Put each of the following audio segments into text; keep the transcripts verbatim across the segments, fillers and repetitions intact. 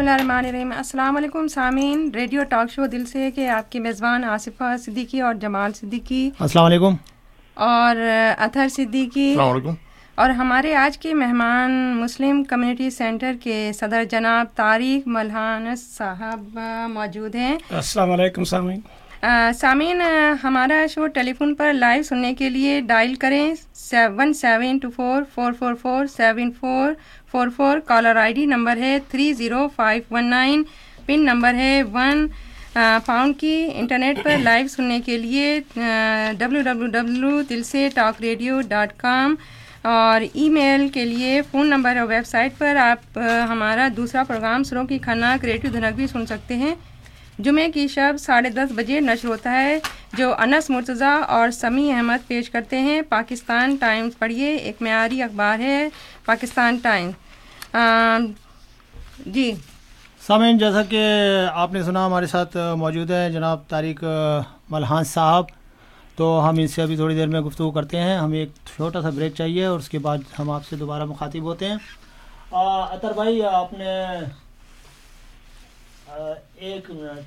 اللہ الرحمن الرحیم. السلام علیکم سامعین، ریڈیو ٹاک شو دل سے کہ آپ کی میزبان آصفہ صدیقی اور جمال صدیقی. السلام علیکم. اور اطہر صدیقی. السلام علیکم. اور ہمارے آج کے مہمان مسلم کمیونٹی سینٹر کے صدر جناب طارق ملہانس صاحب موجود ہیں. السلام علیکم سامعین. سامعین، ہمارا شو ٹیلی فون پر لائیو سننے کے لیے ڈائل کریں one seven two four four four four seven four four four. Caller I D number ہے three zero five one nine. Pin number ہے ون پاؤنڈ کی. انٹرنیٹ پر لائیو سننے کے لیے ڈبلو ڈبلو ڈبلو دل سے talk radio dot com اور ای میل کے لیے فون نمبر اور ویب سائٹ پر آپ ہمارا دوسرا پروگرام سروں کی خناک ریڈیو دھنک بھی سن سکتے ہیں. جمعے کی شب ساڑھے دس بجے نشر ہوتا ہے، جو انس مرتضیٰ اور سمیع احمد پیش کرتے ہیں. پاکستان ٹائمز پڑھیے، ایک معیاری اخبار ہے پاکستان ٹائمز. جی سامعین، جیسا کہ آپ نے سنا، ہمارے ساتھ موجود ہیں جناب طارق ملہانس صاحب. تو ہم ان سے ابھی تھوڑی دیر میں گفتگو کرتے ہیں. ہمیں ایک چھوٹا سا بریک چاہیے اور اس کے بعد ہم آپ سے دوبارہ مخاطب ہوتے ہیں. اطہر بھائی، آپ نے ایک منٹ.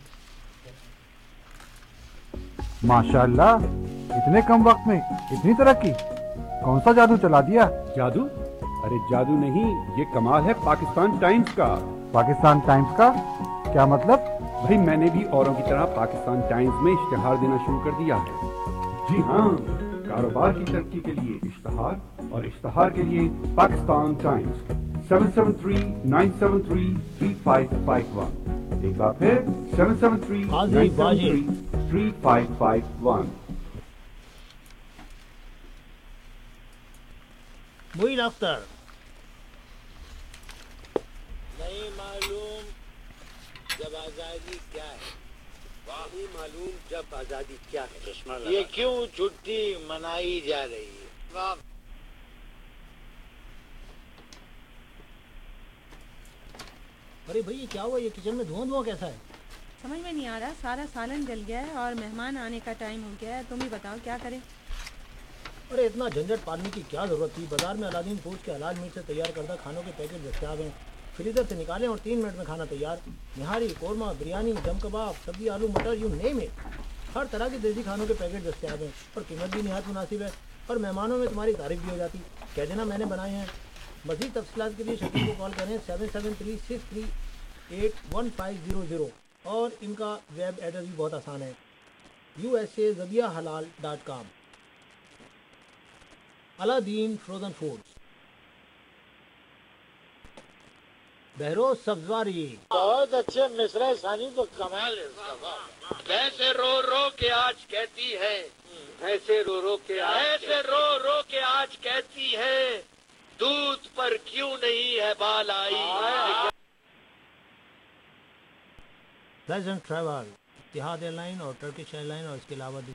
ماشاء اللہ، اتنے کم وقت میں اتنی ترقی، کون سا جادو چلا دیا؟ جادو؟ ارے جادو نہیں، یہ کمال ہے پاکستان ٹائمز کا. پاکستان ٹائمز کا کیا مطلب؟ بھائی میں نے بھی اوروں کی طرح پاکستان ٹائمز میں اشتہار دینا شروع کر دیا ہے. جی ہاں، کاروبار کی ترقی کے لیے اشتہار اور اشتہار کے لیے Pakistan times. Seven seven three nine seven three three five five one. ایک بار پھر seven seven three nine seven three three five five one. Moin Akhtar. نہیں معلوم جب آزادی کیا ہے، نہیں معلوم جب آزادی کیا ہے. یہ کیوں چھٹی منائی جا رہی ہے؟ ارے بھائی یہ کیا ہوا؟ یہ کچن میں دھواں دھواں کیسا ہے؟ سمجھ میں نہیں آ رہا. سارا سالن جل گیا ہے اور مہمان آنے کا ٹائم ہو گیا ہے. تم ہی بتاؤ کیا کریں. ارے اتنا جھنجھٹ پالنے کی کیا ضرورت تھی؟ بازار میں الادین فوڈز کے حلال میٹ سے تیار کردہ کھانوں کے پیکٹ دستیاب ہیں. فریزر سے نکالیں اور تین منٹ میں کھانا تیار. نہاری، قورمہ، بریانی، دم کباب، سبزی، آلو مٹر، یو نیم اٹ. ہر طرح کے دیسی کھانوں کے پیکٹ دستیاب ہیں اور قیمت بھی نہایت مناسب ہے. اور مہمانوں میں تمہاری تعریف بھی ہو جاتی. کہہ دینا میں نے بنائے ہیں. مزید تفصیلات کے لیے شکیل کو کال کریں seven seven three six three eight one five zero zero. اور ان کا ویب ایڈریس بھی بہت آسان ہے، یو ایس اے ذبیحہ حلال dot com. Aladdin frozen foods, Behroz Sabzwari. بہت اچھے مصرع ثانی تو کمال ہے. ویسے رو رو کے آج کہتی ہے، ویسے رو رو کے ایسے رو رو کے آج کہتی ہے، دودھ پر کیوں نہیں ہے بال آئی. Pleasant travel, Etihad air line اور ٹرکش ایئر لائن اور اس کے علاوہ.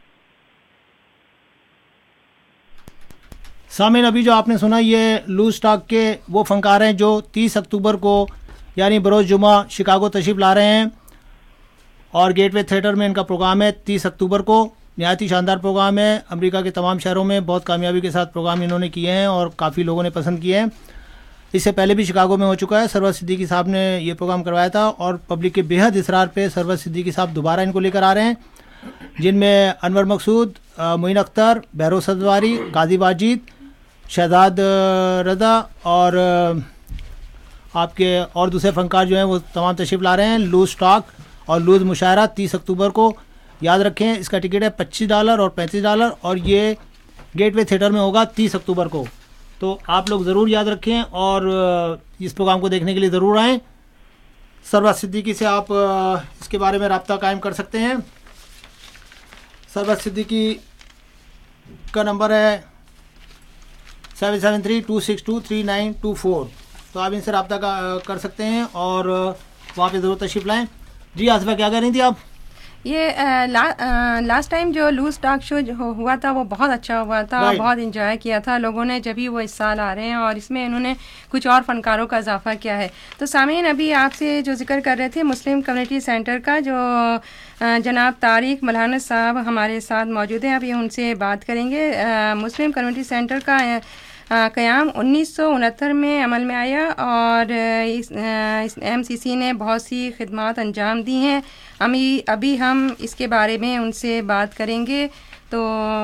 سامعین، ابھی جو آپ نے سنا یہ لوز اسٹاک کے وہ فنکار ہیں جو تیس اکتوبر کو یعنی بروز جمعہ شکاگو تشریف لا رہے ہیں اور گیٹ وے تھیٹر میں ان کا پروگرام ہے تیس اکتوبر کو. نہایت ہی شاندار پروگرام ہے. امریکہ کے تمام شہروں میں بہت کامیابی کے ساتھ پروگرام انہوں نے کیے ہیں اور کافی لوگوں نے پسند کیے ہیں. اس سے پہلے بھی شکاگو میں ہو چکا ہے. سرور صدیقی صاحب نے یہ پروگرام کروایا تھا اور پبلک کے بے حد اصرار پہ سرور صدیقی صاحب دوبارہ ان کو لے کر آ رہے ہیں، جن میں انور مقصود، معین اختر، بہروز سبزواری، قاضی واجد، شہزاد رضا اور آپ کے اور دوسرے فنکار جو ہیں وہ تمام تشریف لا رہے ہیں. لوز اسٹاک اور لوز مشاعرہ تیس اکتوبر کو. یاد رکھیں اس کا ٹکٹ ہے پچیس ڈالر اور پینتیس ڈالر اور یہ گیٹ وے تھیٹر میں ہوگا تیس اکتوبر کو. تو آپ لوگ ضرور یاد رکھیں اور اس پروگرام کو دیکھنے کے لیے ضرور آئیں. سرور صدیقی سے آپ اس کے بارے میں رابطہ قائم کر سکتے ہیں. سرور صدیقی کا نمبر ہے seven seven three two six two three nine two four. تو آپ ان سے رابطہ کر سکتے ہیں اور وہاں پہ ضرور تشریف لائیں. جی آصفہ، کیا کہہ رہی تھی آپ؟ یہ لاسٹ ٹائم جو لوز ٹاک شو ہوا تھا وہ بہت اچھا ہوا تھا، بہت انجوائے کیا تھا لوگوں نے. جبھی وہ اس سال آ رہے ہیں اور اس میں انہوں نے کچھ اور فنکاروں کا اضافہ کیا ہے. تو سامعین، ابھی آپ سے جو ذکر کر رہے تھے مسلم کمیونٹی سینٹر کا، جو جناب طارق ملہانس صاحب ہمارے ساتھ موجود ہیں، ابھی ان سے بات کریں گے. مسلم کمیونٹی سینٹر کا قیام انیس سو انہتر میں عمل میں آیا اور اس ایم سی سی نے بہت سی خدمات انجام دی ہیں. ابھی ابھی ہم اس کے بارے میں ان سے بات کریں گے. تو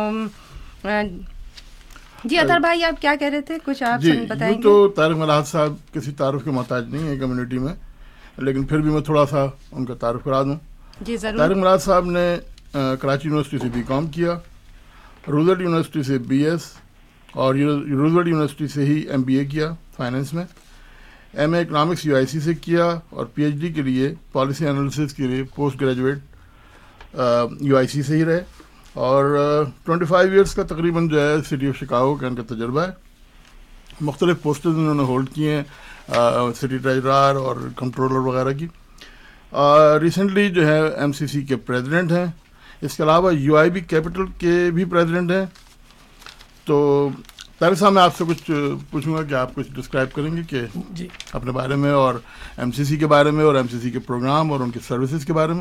جی اطہر بھائی آپ کیا کہہ رہے تھے, کچھ آپ جی بتائیں گے؟ تو طارق ملاحت صاحب کسی تعارف کے محتاج نہیں ہیں کمیونٹی میں, لیکن پھر بھی میں تھوڑا سا ان کا تعارف کرا دوں. جی ضرور. طارق ملاحت صاحب نے کراچی یونیورسٹی سے بی کام کیا, روزویلٹ یونیورسٹی سے بی ایس اور روزویلٹ یونیورسٹی سے ہی ایم بی اے کیا فائنینس میں. M A economics U I C سے کیا اور پی ایچ ڈی کے لیے پالیسی انالیسس کے لیے post graduate U I C سے ہی رہے. اور ٹوئنٹی فائیو ایئرس کا تقریباً جو ہے سٹی آف شکاگو کا ان کا تجربہ ہے. مختلف پوسٹز انہوں نے ہولڈ کیے ہیں, سٹی ٹریجرار اور کنٹرولر وغیرہ کی. ریسنٹلی جو ہے ایم سی سی کے پریزیڈنٹ ہیں. اس کے علاوہ یو آئی بی کیپٹل کے بھی پریزیڈنٹ ہیں. تو طارق صاحب میں آپ سے کچھ پوچھوں گا کہ آپ کچھ ڈسکرائب کریں گے کہ جی اپنے بارے میں اور ایم سی سی کے بارے میں اور ایم سی سی کے پروگرام اور ان کی سروسز کے بارے میں.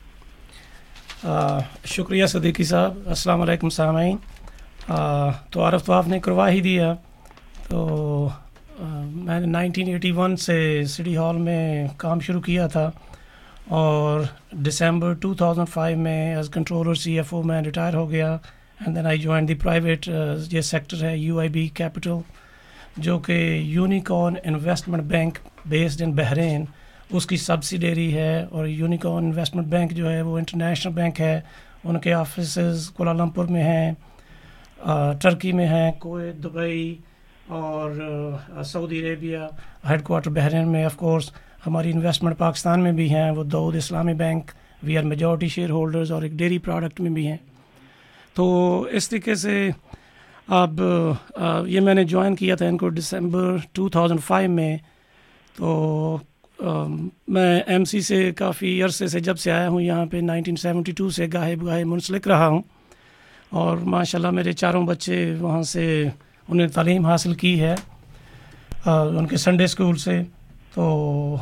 آ, شکریہ صدیقی صاحب. السلام علیکم سامعین. تو عارف تو آپ نے کروا ہی دیا. تو آ, میں نے نائنٹین ایٹی ون سے سٹی ہال میں کام شروع کیا تھا اور دسمبر ٹو تھاؤزنڈ فائیو میں as controller C F O میں ریٹائر ہو گیا. And then I join the private یہ سیکٹر ہے یو آئی بی کیپٹل, جو کہ unicorn investment bank based in Bahrain اس کی سبسیڈیری ہے. اور یونیکارن انویسٹمنٹ بینک جو ہے وہ انٹرنیشنل بینک ہے. ان کے آفیسز کوالالمپور میں ہیں, ٹرکی میں ہیں, کویت, دبئی اور Saudi Arabia. Head quarter Bahrain میں آف کورس ہماری انویسٹمنٹ پاکستان میں بھی ہیں, وہ Dawood Islami bank, we are majority share holders, اور ایک ڈیری پروڈکٹ میں بھی ہیں. تو اس طریقے سے اب یہ میں نے جوائن کیا تھا ان کو دسمبر ٹو تھاؤزنڈ فائیو میں. تو میں ایم سی سے کافی عرصے سے جب سے آیا ہوں یہاں پہ نائنٹین سیونٹی ٹو سے گاہے بگاہے منسلک رہا ہوں. اور ماشاءاللہ میرے چاروں بچے وہاں سے انہیں تعلیم حاصل کی ہے ان کے سنڈے اسکول سے. تو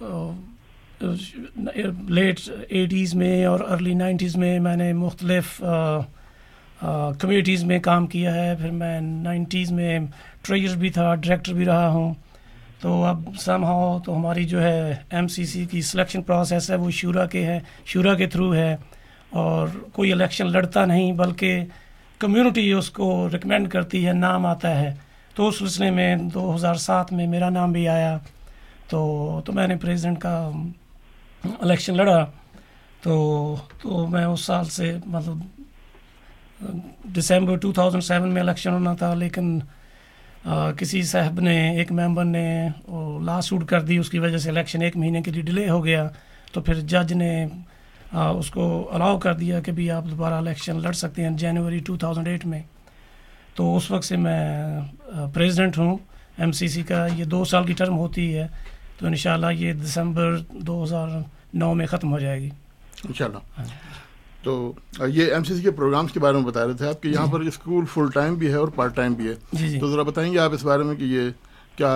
لیٹ ایٹیز میں اور ارلی نائنٹیز میں میں نے مختلف کمیٹیز میں کام کیا ہے. پھر میں نائنٹیز میں ٹریجر بھی تھا, ڈائریکٹر بھی رہا ہوں. تو اب سم ہاؤ تو ہماری جو ہے ایم سی سی کی سلیکشن پروسیس ہے وہ شورا کے ہے, شورا کے تھرو ہے, اور کوئی الیکشن لڑتا نہیں بلکہ کمیونٹی اس کو ریکمینڈ کرتی ہے, نام آتا ہے. تو اس سلسلے میں دو ہزار سات میں میرا نام بھی آیا. تو تو میں نے پریزیڈنٹ کا الیکشن لڑا. تو تو میں اس سال سے مطلب دسمبر ٹو تھاؤزنڈ سیون میں الیکشن ہونا تھا, لیکن آ, کسی صاحب نے ایک ممبر نے لا سوٹ کر دی, اس کی وجہ سے الیکشن ایک مہینے کے لیے ڈیلے ہو گیا. تو پھر جج نے آ, اس کو الاؤ کر دیا کہ بھی آپ دوبارہ الیکشن لڑ سکتے ہیں جنوری ٹو تھاؤزنڈ ایٹ میں. تو اس وقت سے میں پریزیڈنٹ ہوں ایم سی سی کا. یہ دو سال کی ٹرم ہوتی ہے, تو انشاءاللہ یہ دسمبر دو ہزار نو میں ختم ہو جائے گی انشاءاللہ. تو یہ ایم سی سی کے پروگرامز کے بارے میں بتا رہے تھے آپ کہ یہاں پر اسکول فل ٹائم بھی ہے اور پارٹ ٹائم بھی ہے. جی جی تو ذرا بتائیں گے آپ اس بارے میں کہ یہ کیا.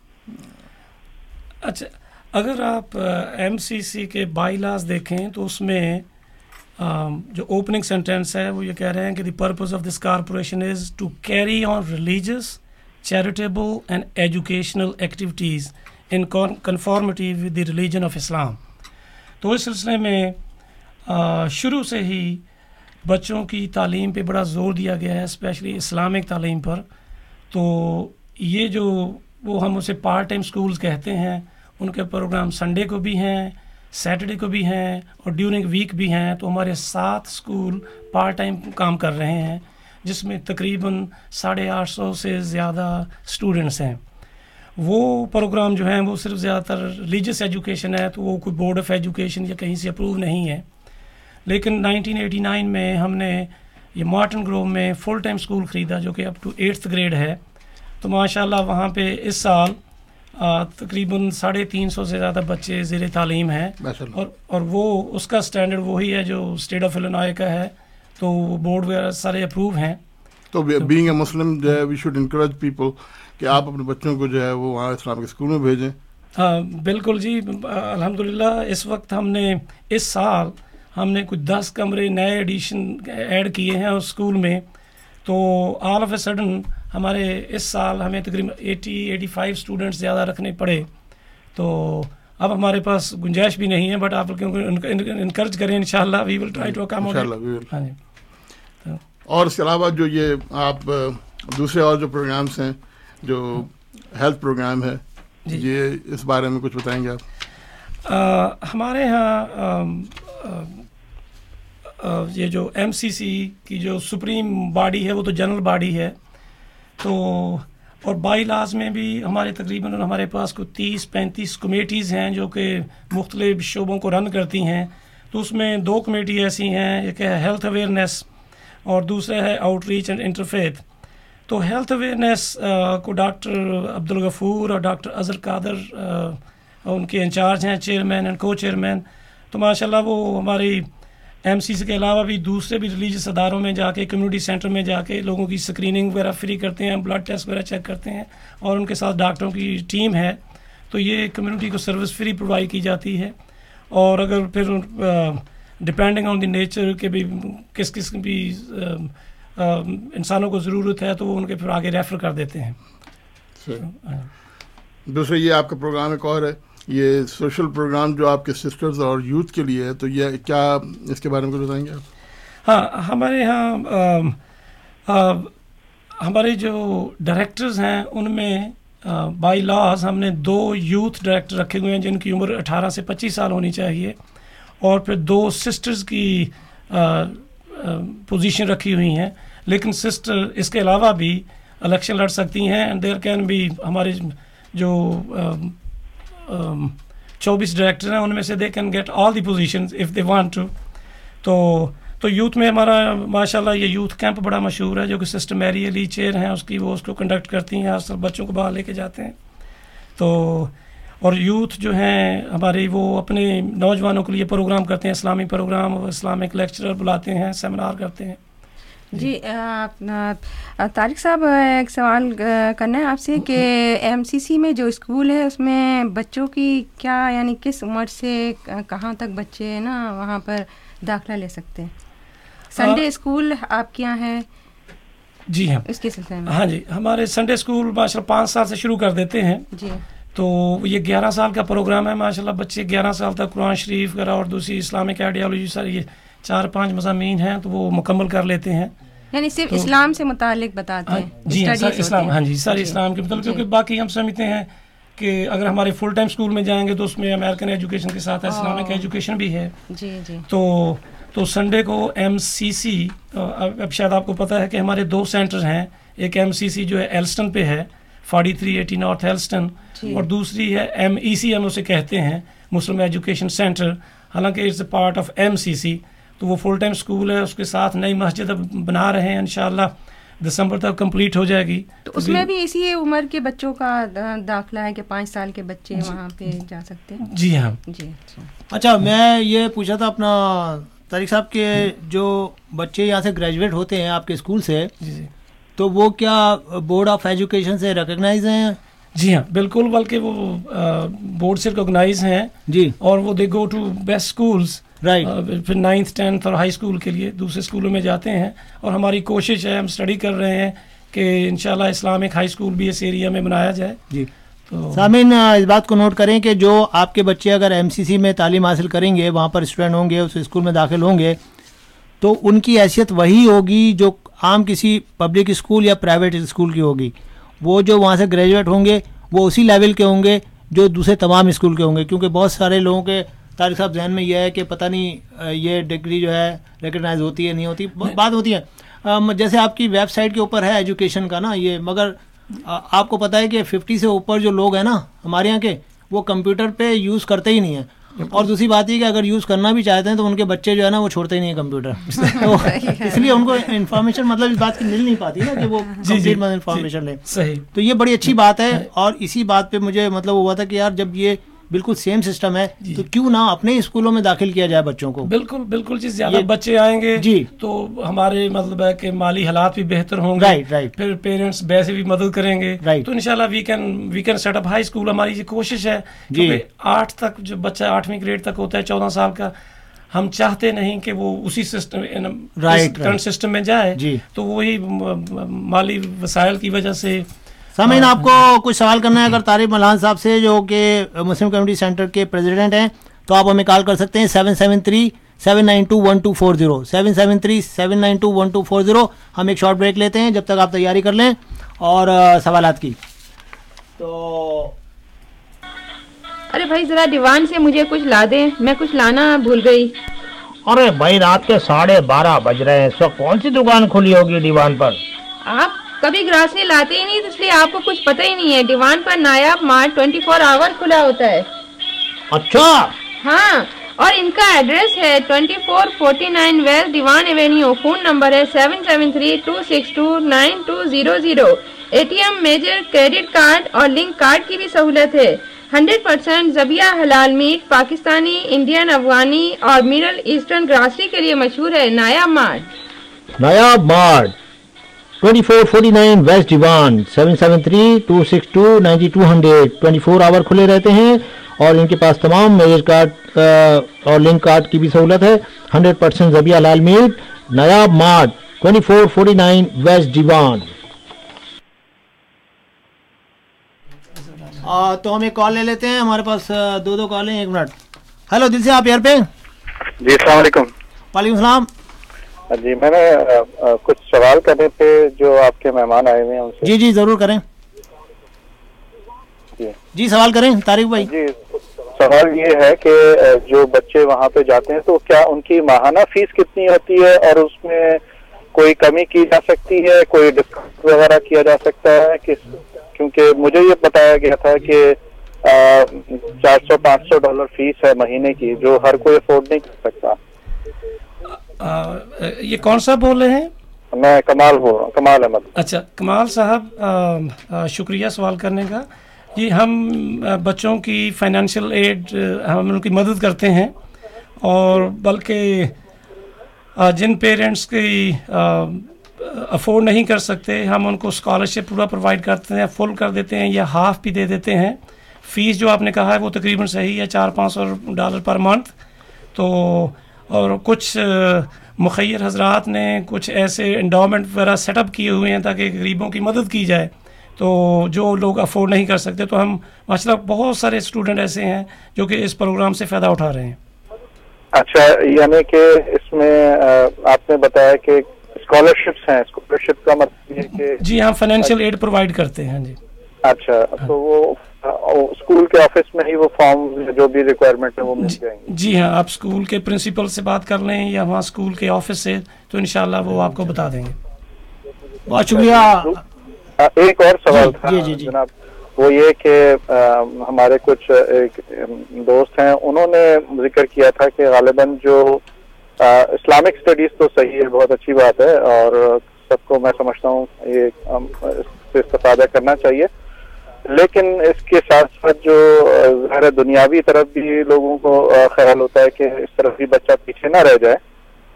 اچھا, اگر آپ ایم سی سی کے بائی لاز دیکھیں تو اس میں جو اوپننگ سینٹینس ہے وہ یہ کہہ رہے ہیں کہ the purpose of this corporation is to carry on religious, charitable and educational activities in conformity with the religion of Islam. تو اس سلسلے میں آ, شروع سے ہی بچوں کی تعلیم پہ بڑا زور دیا گیا ہے, اسپیشلی اسلامک تعلیم پر. تو یہ جو وہ ہم اسے پارٹ ٹائم اسکولز کہتے ہیں, ان کے پروگرام سنڈے کو بھی ہیں, سیٹرڈے کو بھی ہیں اور ڈیورنگ ویک بھی ہیں. تو ہمارے سات اسکول پارٹ ٹائم کام کر رہے ہیں, جس میں تقریباً ساڑھے آٹھ سو سے زیادہ اسٹوڈنٹس ہیں. وہ پروگرام جو ہیں وہ صرف زیادہ تر ریلیجیس ایجوکیشن ہے, تو وہ کوئی بورڈ آف ایجوکیشن یا کہیں سے اپروو نہیں ہے. لیکن نائنٹین ایٹی نائن میں ہم نے یہ مارٹن گروو میں فل ٹائم اسکول خریدا جو کہ اپ ٹو ایٹتھ گریڈ ہے. تو ماشاءاللہ وہاں پہ اس سال تقریباً ساڑھے تین سو سے زیادہ بچے زیر تعلیم ہیں, اور اور وہ اس کا اسٹینڈرڈ وہی ہے جو اسٹیٹ آف الینوائے کا ہے. تو بورڈ وغیرہ سارے اپروو ہیں. تو بینگ اے مسلم جو ہے وی شوڈ انکریج پیپل کہ آپ اپنے بچوں کو جو ہے وہ وہاں اسلام کے اسکول میں بھیجیں. ہاں بالکل جی, الحمدللہ اس وقت ہم نے اس سال ہم نے کچھ دس کمرے نئے ایڈیشن ایڈ کیے ہیں اس اسکول میں. تو آل آف اے سڈن ہمارے اس سال ہمیں تقریباً ایٹی ایٹی فائیو اسٹوڈنٹس زیادہ رکھنے پڑے، تو اب ہمارے پاس گنجائش بھی نہیں ہے، بٹ آپ انکریج کریں انشاءاللہ we will try to accommodate. ہاں جی. اور اس کے علاوہ جو یہ آپ دوسرے اور جو پروگرامس ہیں، جو ہیلتھ پروگرام ہے، یہ اس بارے میں کچھ بتائیں گے آپ؟ ہمارے یہاں یہ جو ایم سی سی کی جو سپریم باڈی ہے وہ تو جنرل باڈی ہے، تو اور بائی لاز میں بھی ہمارے تقریباً ہمارے پاس کوئی تیس پینتیس کمیٹیز ہیں جو کہ مختلف شعبوں کو رن کرتی ہیں. تو اس میں دو کمیٹی ایسی ہیں، ایک ہے ہیلتھ اویئرنیس اور دوسرا ہے آؤٹ ریچ اینڈ انٹرفیتھ. تو ہیلتھ اویئرنیس کو ڈاکٹر عبدالغفور اور ڈاکٹر اظہر قادر ان کے انچارج ہیں، چیئرمین اینڈ کو چیئرمین. تو ماشاء اللہ وہ ہماری ایم سی سی کے علاوہ بھی دوسرے بھی ریلیجیس اداروں میں جا کے، کمیونٹی سینٹر میں جا کے لوگوں کی اسکریننگ وغیرہ فری کرتے ہیں، بلڈ ٹیسٹ وغیرہ چیک کرتے ہیں، اور ان کے ساتھ ڈاکٹروں کی ٹیم ہے. تو یہ کمیونٹی کو سروس فری پرووائڈ کی جاتی ہے. اور اگر پھر ڈپینڈنگ آن دی نیچر کے بھی کس کس بھی انسانوں کو ضرورت ہے تو وہ ان کے پھر آگے ریفر کر دیتے ہیں. دوسرا یہ آپ کا پروگرام ایک اور ہے، یہ سوشل پروگرام جو آپ کے سسٹرز اور یوتھ کے لیے ہے، تو یہ کیا اس کے بارے میں کچھ بتائیں گے آپ؟ ہاں، ہمارے یہاں ہمارے جو ڈائریکٹرز ہیں ان میں بائی لاز ہم نے دو یوتھ ڈائریکٹر رکھے ہوئے ہیں جن کی عمر اٹھارہ سے پچیس سال ہونی چاہیے، اور پھر دو سسٹرز کی پوزیشن رکھی ہوئی ہیں. لیکن سسٹر اس کے علاوہ بھی الیکشن لڑ سکتی ہیں، اینڈ دیر کین بھی ہمارے جو چوبیس ڈائریکٹر ہیں ان میں سے they can get all the positions if they want to. تو تو یوتھ میں ہمارا ماشاء اللہ یہ یوتھ کیمپ بڑا مشہور ہے جو کہ سسٹر میری علی چیئر ہیں اس کی، وہ اس کو کنڈکٹ کرتی ہیں، سب بچوں کو باہر لے کے جاتے ہیں. تو اور یوتھ جو ہیں ہمارے وہ اپنے نوجوانوں کے لیے پروگرام کرتے ہیں، اسلامی پروگرام، اسلامک لیکچرر بلاتے ہیں، سیمینار کرتے ہیں. جی طارق صاحب، ایک سوال کرنا ہے آپ سے کہ ایم سی سی میں جو اسکول ہے اس میں بچوں کی کیا یعنی کس عمر سے کہاں تک بچے نا وہاں پر داخلہ لے سکتے ہیں؟ سنڈے اسکول آپ کے یہاں ہے؟ جی ہاں، اس کے سلسلے میں. ہاں جی، ہمارے سنڈے اسکول ماشاء اللہ پانچ سال سے شروع کر دیتے ہیں. جی. تو یہ گیارہ سال کا پروگرام ہے ماشاء اللہ. بچے گیارہ سال تک قرآن شریف وغیرہ اور دوسری اسلامک آئیڈیالوجی ساری یہ چار پانچ مضامین ہیں تو وہ مکمل کر لیتے ہیں. یعنی صرف اسلام سے متعلق بتاتے ہیں؟ جی ہاں، اسلام، ہاں جی، سارے اسلام کے متعلق. کیونکہ باقی ہم سمجھتے ہیں کہ اگر ہمارے فل ٹائم اسکول میں جائیں گے تو اس میں امریکن ایجوکیشن کے ساتھ اسلامک ایجوکیشن بھی ہے. جی جی. تو تو سنڈے کو ایم سی سی، اب شاید آپ کو پتہ ہے کہ ہمارے دو سینٹر ہیں، ایک ایم سی سی جو ہے ایلسٹن پہ ہے، forty three eighty north Elston, اور دوسری ہے ایم ای سی ہم اسے کہتے ہیں، مسلم ایجوکیشن سینٹر. حالانکہ it's a part of M C C. تو وہ فل ٹائم اسکول ہے، اس کے ساتھ نئی مسجد اب بنا رہے ہیں، انشاءاللہ دسمبر تک کمپلیٹ ہو جائے گی. تو اس میں بھی اسی عمر کے بچوں کا داخلہ ہے کہ پانچ سال کے بچے وہاں پہ جا سکتے ہیں؟ جی ہاں. جی. اچھا، میں یہ پوچھا تھا اپنا طارق صاحب کے جو بچے یہاں سے گریجویٹ ہوتے ہیں آپ کے اسکول سے، تو وہ کیا بورڈ آف ایجوکیشن سے ریکگنائز ہیں؟ جی ہاں بالکل، بلکہ وہ بورڈ سے ریکگنائز ہیں جی، اور وہ they go to best schools, right. پھر نائنتھ ٹینتھ اور ہائی اسکول کے لیے دوسرے اسکولوں میں جاتے ہیں. اور ہماری کوشش ہے، ہم اسٹڈی کر رہے ہیں کہ انشاءاللہ اسلامک ہائی اسکول بھی اس ایریا میں بنایا جائے. جی. سامعین اس بات کو نوٹ کریں کہ جو آپ کے بچے اگر ایم سی سی میں تعلیم حاصل کریں گے، وہاں پر اسٹوڈنٹ ہوں گے، اس اسکول میں داخل ہوں گے، تو ان کی حیثیت وہی ہوگی جو عام کسی پبلک اسکول یا پرائیویٹ اسکول کی ہوگی. وہ جو وہاں سے گریجویٹ ہوں گے وہ اسی لیول کے ہوں گے جو دوسرے تمام اسکول کے ہوں گے. کیونکہ بہت سارے لوگوں کے طارق صاحب ذہن میں یہ ہے کہ پتہ نہیں یہ ڈگری جو ہے ریکگنائز ہوتی ہے نہیں ہوتی، بات ہوتی ہے. جیسے آپ کی ویب سائٹ کے اوپر ہے ایجوکیشن کا نا یہ، مگر آپ کو پتہ ہے کہ ففٹی سے اوپر جو لوگ ہیں نا ہمارے یہاں کے، وہ کمپیوٹر پہ یوز کرتے ہی نہیں ہیں. اور دوسری بات یہ کہ اگر یوز کرنا بھی چاہتے ہیں تو ان کے بچے جو ہے نا وہ چھوڑتے ہی نہیں ہیں کمپیوٹر. تو اس لیے ان کو انفارمیشن مطلب اس بات کی مل نہیں پاتی نا کہ وہ کمپلیٹ مطلب انفارمیشن لیں. صحیح. تو یہ بڑی اچھی بات ہے. اور اسی بات پہ مجھے مطلب ہوا تھا کہ یار جب یہ بالکل سیم سسٹم ہے تو کیوں نہ اپنے اسکولوں میں داخل کیا جائے بچوں کو. بالکل بالکل جی، زیادہ بچے آئیں گے جی تو ہمارے مطلب ہے کہ مالی حالات بھی بہتر ہوں گے. Right right. پھر پیرنٹس ویسے بھی مدد کریں گے. رائٹ. تو انشاءاللہ we can we can set up high school. ہماری یہ کوشش ہے کہ آٹھ تک جو بچہ آٹھویں گریڈ تک ہوتا ہے چودہ سال کا، ہم چاہتے نہیں کہ وہ اسی سسٹم رائٹ کرنٹ سسٹم میں جائے جی. تو وہی مالی وسائل کی وجہ سے. سامعین آپ کو کچھ سوال کرنا ہے اگر طارق ملان صاحب سے جو کہ مسلم کمیونٹی سینٹر کے پریزیڈنٹ ہیں تو آپ ہمیں کال کر سکتے ہیں seven seven three seven nine two one two four zero seven seven three seven nine two one two four zero. ہم ایک شارٹ بریک لیتے ہیں جب تک آپ تیاری کر لیں اور سوالات کی. تو ارے بھائی ذرا دیوان سے مجھے کچھ لا دیں, میں کچھ لانا بھول گئی. ارے بھائی رات کے ساڑھے بارہ بج رہے ہیں, اس وقت کون سی دکان کھلی ہوگی دیوان پر؟ آپ کبھی گراسری لاتے ہی نہیں تو اس لیے آپ کو کچھ پتہ ہی نہیں ہے. دیوان پر نایاب مارٹ ٹوینٹی فور آور کھلا ہوتا ہے. اچھا ہاں, اور ان کا ایڈریس ہے twenty four forty nine west Devon avenue. Phone number ہے seven seven three two six two nine two zero zero. A T M, major, credit card اور لنک کارڈ کی بھی سہولت ہے. ہنڈریڈ پرسینٹ ذبیحہ حلال میٹ, پاکستانی, انڈین, افغانی اور middle eastern grocery کے لیے مشہور ہے Nayab mart. Nayab mart twenty four forty nine west Devon, seven seven three two six two ninety two hundred. Twenty four hour کھلے رہتے ہیں اور ان کے پاس تمام میجر کارڈ اور لنک کارڈ کی بھی سہولت ہے. ہنڈریڈ پرسینٹ ذبیحہ حلال meat, Nayab mart, twenty four forty nine west Devon. تو ہم ایک کال لے لیتے ہیں, ہمارے پاس دو دو کال ہیں. ایک منٹ. ہیلو دل سے آپ ایئر پہ. جی السلام علیکم. وعلیکم السلام. جی میں نے کچھ سوال کرنے تھے جو آپ کے مہمان آئے ہوئے ہیں ان سے. جی جی ضرور کریں. جی جی سوال کریں طارق بھائی. جی سوال یہ ہے کہ جو بچے وہاں پہ جاتے ہیں تو کیا ان کی ماہانہ فیس کتنی ہوتی ہے اور اس میں کوئی کمی کی جا سکتی ہے, کوئی ڈسکاؤنٹ وغیرہ کیا جا سکتا ہے؟ کس کیونکہ مجھے یہ بتایا گیا تھا کہ چار سو پانچ سو ڈالر فیس ہے مہینے کی جو ہر کوئی افورڈ نہیں کر سکتا. یہ کون سا بول رہے ہیں؟ میں کمال بول رہا ہوں, کمال احمد. اچھا کمال صاحب شکریہ سوال کرنے کا. جی ہم بچوں کی فائنینشیل ایڈ ہم ان کی مدد کرتے ہیں, اور بلکہ جن پیرنٹس کی افورڈ نہیں کر سکتے ہم ان کو اسکالرشپ پورا پرووائڈ کرتے ہیں, فل کر دیتے ہیں یا ہاف بھی دے دیتے ہیں. فیس جو آپ نے کہا ہے وہ تقریباً صحیح ہے, چار پانچ سو ڈالر پر منتھ. تو اور کچھ مخیر حضرات نے کچھ ایسے انڈاؤمنٹ وغیرہ سیٹ اپ کیے ہوئے ہیں تاکہ غریبوں کی مدد کی جائے. تو جو لوگ افورڈ نہیں کر سکتے تو ہم ماشاء اللہ بہت سارے اسٹوڈنٹ ایسے ہیں جو کہ اس پروگرام سے فائدہ اٹھا رہے ہیں. اچھا یعنی کہ اس میں آپ نے بتایا کہ اسکالرشپس ہیں, اسکالرشپ کا مطلب یہ کہ جی ہم فائنینشیل ایڈ پرووائڈ کرتے ہیں. جی اچھا تو وہ اسکول کے آفس میں ہی وہ فارم جو بھی ریکوائرمنٹ ہے وہ مل جائیں گے؟ جی ہاں, آپ اسکول کے پرنسپل سے بات کر لیں یا وہاں اسکول کے آفس سے تو انشاءاللہ وہ آپ کو بتا دیں گے. بہت شکریہ. ایک اور سوال تھا جناب, وہ یہ کہ ہمارے کچھ ایک دوست ہیں انہوں نے ذکر کیا تھا کہ غالباً جو اسلامک اسٹڈیز تو صحیح ہے, بہت اچھی بات ہے اور سب کو میں سمجھتا ہوں یہ اس سے استفادہ کرنا چاہیے, لیکن اس کے ساتھ ساتھ جو ظاہر دنیاوی طرف بھی لوگوں کو خیال ہوتا ہے کہ اس طرف بھی بچہ پیچھے نہ رہ جائے.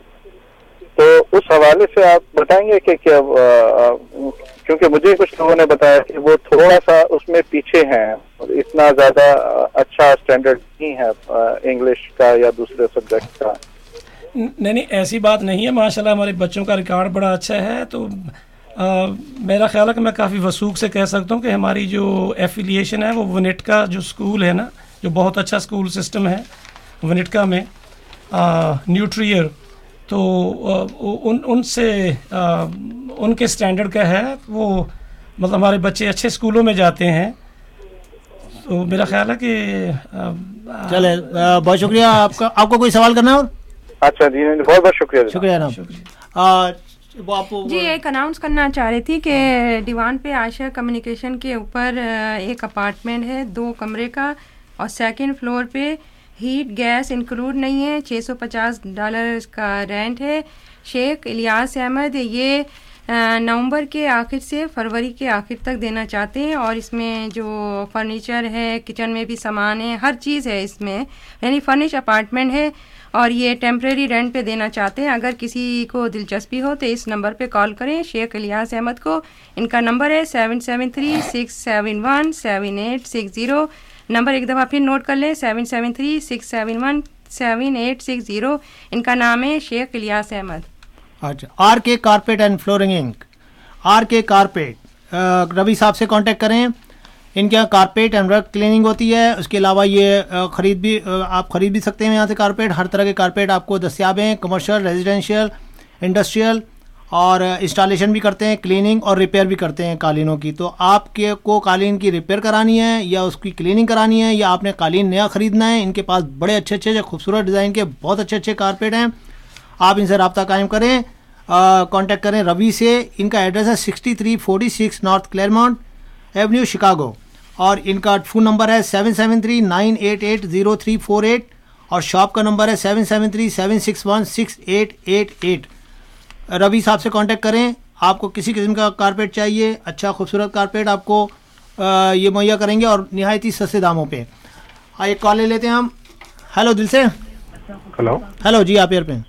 تو اس حوالے سے آپ بتائیں گے کہ کیا, کیونکہ مجھے کچھ لوگوں نے بتایا کہ وہ تھوڑا سا اس میں پیچھے ہیں, اتنا زیادہ اچھا اسٹینڈرڈ نہیں ہے انگلش کا یا دوسرے سبجیکٹ کا. نہیں نہیں ایسی بات نہیں ہے, ماشاءاللہ ہمارے بچوں کا ریکارڈ بڑا اچھا ہے. تو آ, میرا خیال ہے کہ میں کافی وثوق سے کہہ سکتا ہوں کہ ہماری جو ایفیلیشن ہے وہ ونٹکا جو اسکول ہے نا, جو بہت اچھا اسکول سسٹم ہے ونٹکا میں, نیوٹریئر, تو ان ان سے ان کے اسٹینڈرڈ کا ہے وہ, مطلب ہمارے بچے اچھے اسکولوں میں جاتے ہیں. تو میرا خیال ہے کہ چلے بہت شکریہ. آپ کا آپ کو کوئی سوال کرنا ہے؟ اور اچھا جی بہت بہت شکریہ. شکریہ جناب. جی ایک اناؤنس کرنا چاہ رہی تھی کہ دیوان پہ عائشہ کمیونیکیشن کے اوپر ایک اپارٹمنٹ ہے دو کمرے کا, اور سیکنڈ فلور پہ ہیٹ گیس انکلوڈ نہیں ہے, چھ سو پچاس ڈالر کا رینٹ ہے. شیخ الیاس احمد یہ نومبر کے آخر سے فروری کے آخر تک دینا چاہتے ہیں, اور اس میں جو فرنیچر ہے, کچن میں بھی سامان ہے, ہر چیز ہے اس میں, یعنی فرنش اپارٹمنٹ ہے, اور یہ ٹیمپریری رینٹ پہ دینا چاہتے ہیں. اگر کسی کو دلچسپی ہو تو اس نمبر پہ کال کریں شیخ الیاس احمد کو. ان کا نمبر ہے seven seven three six seven one seven eight six zero number ایک دفعہ پھر نوٹ کر لیں، seven seven three six seven one seven eight six zero. ان کا نام ہے شیخ الیاس احمد. اچھا، R K carpet and flooring Inc. R K carpet, Ravi صاحب سے کانٹیکٹ کریں. ان کے یہاں کارپیٹ اینڈ رگ کلیننگ ہوتی ہے. اس کے علاوہ یہ خرید بھی آپ خرید بھی سکتے ہیں یہاں سے کارپیٹ. ہر طرح کے کارپیٹ آپ کو دستیاب ہیں، کمرشل، ریزیڈینشیل، انڈسٹریل، اور انسٹالیشن بھی کرتے ہیں، کلیننگ اور ریپیئر بھی کرتے ہیں قالینوں کی. تو آپ کے کو قالین کی ریپیئر کرانی ہے یا اس کی کلیننگ کرانی ہے یا آپ نے قالین نیا خریدنا ہے، ان کے پاس بڑے اچھے اچھے خوبصورت ڈیزائن کے بہت اچھے اچھے کارپیٹ ہیں. آپ ان سے رابطہ قائم کریں، کانٹیکٹ کریں روی سے. ان کا ایڈریس ہے sixty three forty six north Claremont avenue Chicago, اور ان کا فون نمبر ہے seven seven three nine eight eight zero three four eight, اور شاپ کا نمبر ہے seven seven three seven six one six eight eight eight. Ravi صاحب سے contact کریں. آپ کو کسی قسم کا کارپیٹ چاہیے، اچھا خوبصورت کارپیٹ آپ کو یہ مہیا کریں گے اور نہایت ہی سستے داموں پہ. ایک کال لے لیتے ہیں ہم. ہیلو دل سے. ہیلو ہیلو جی، آپ ایئر پہ.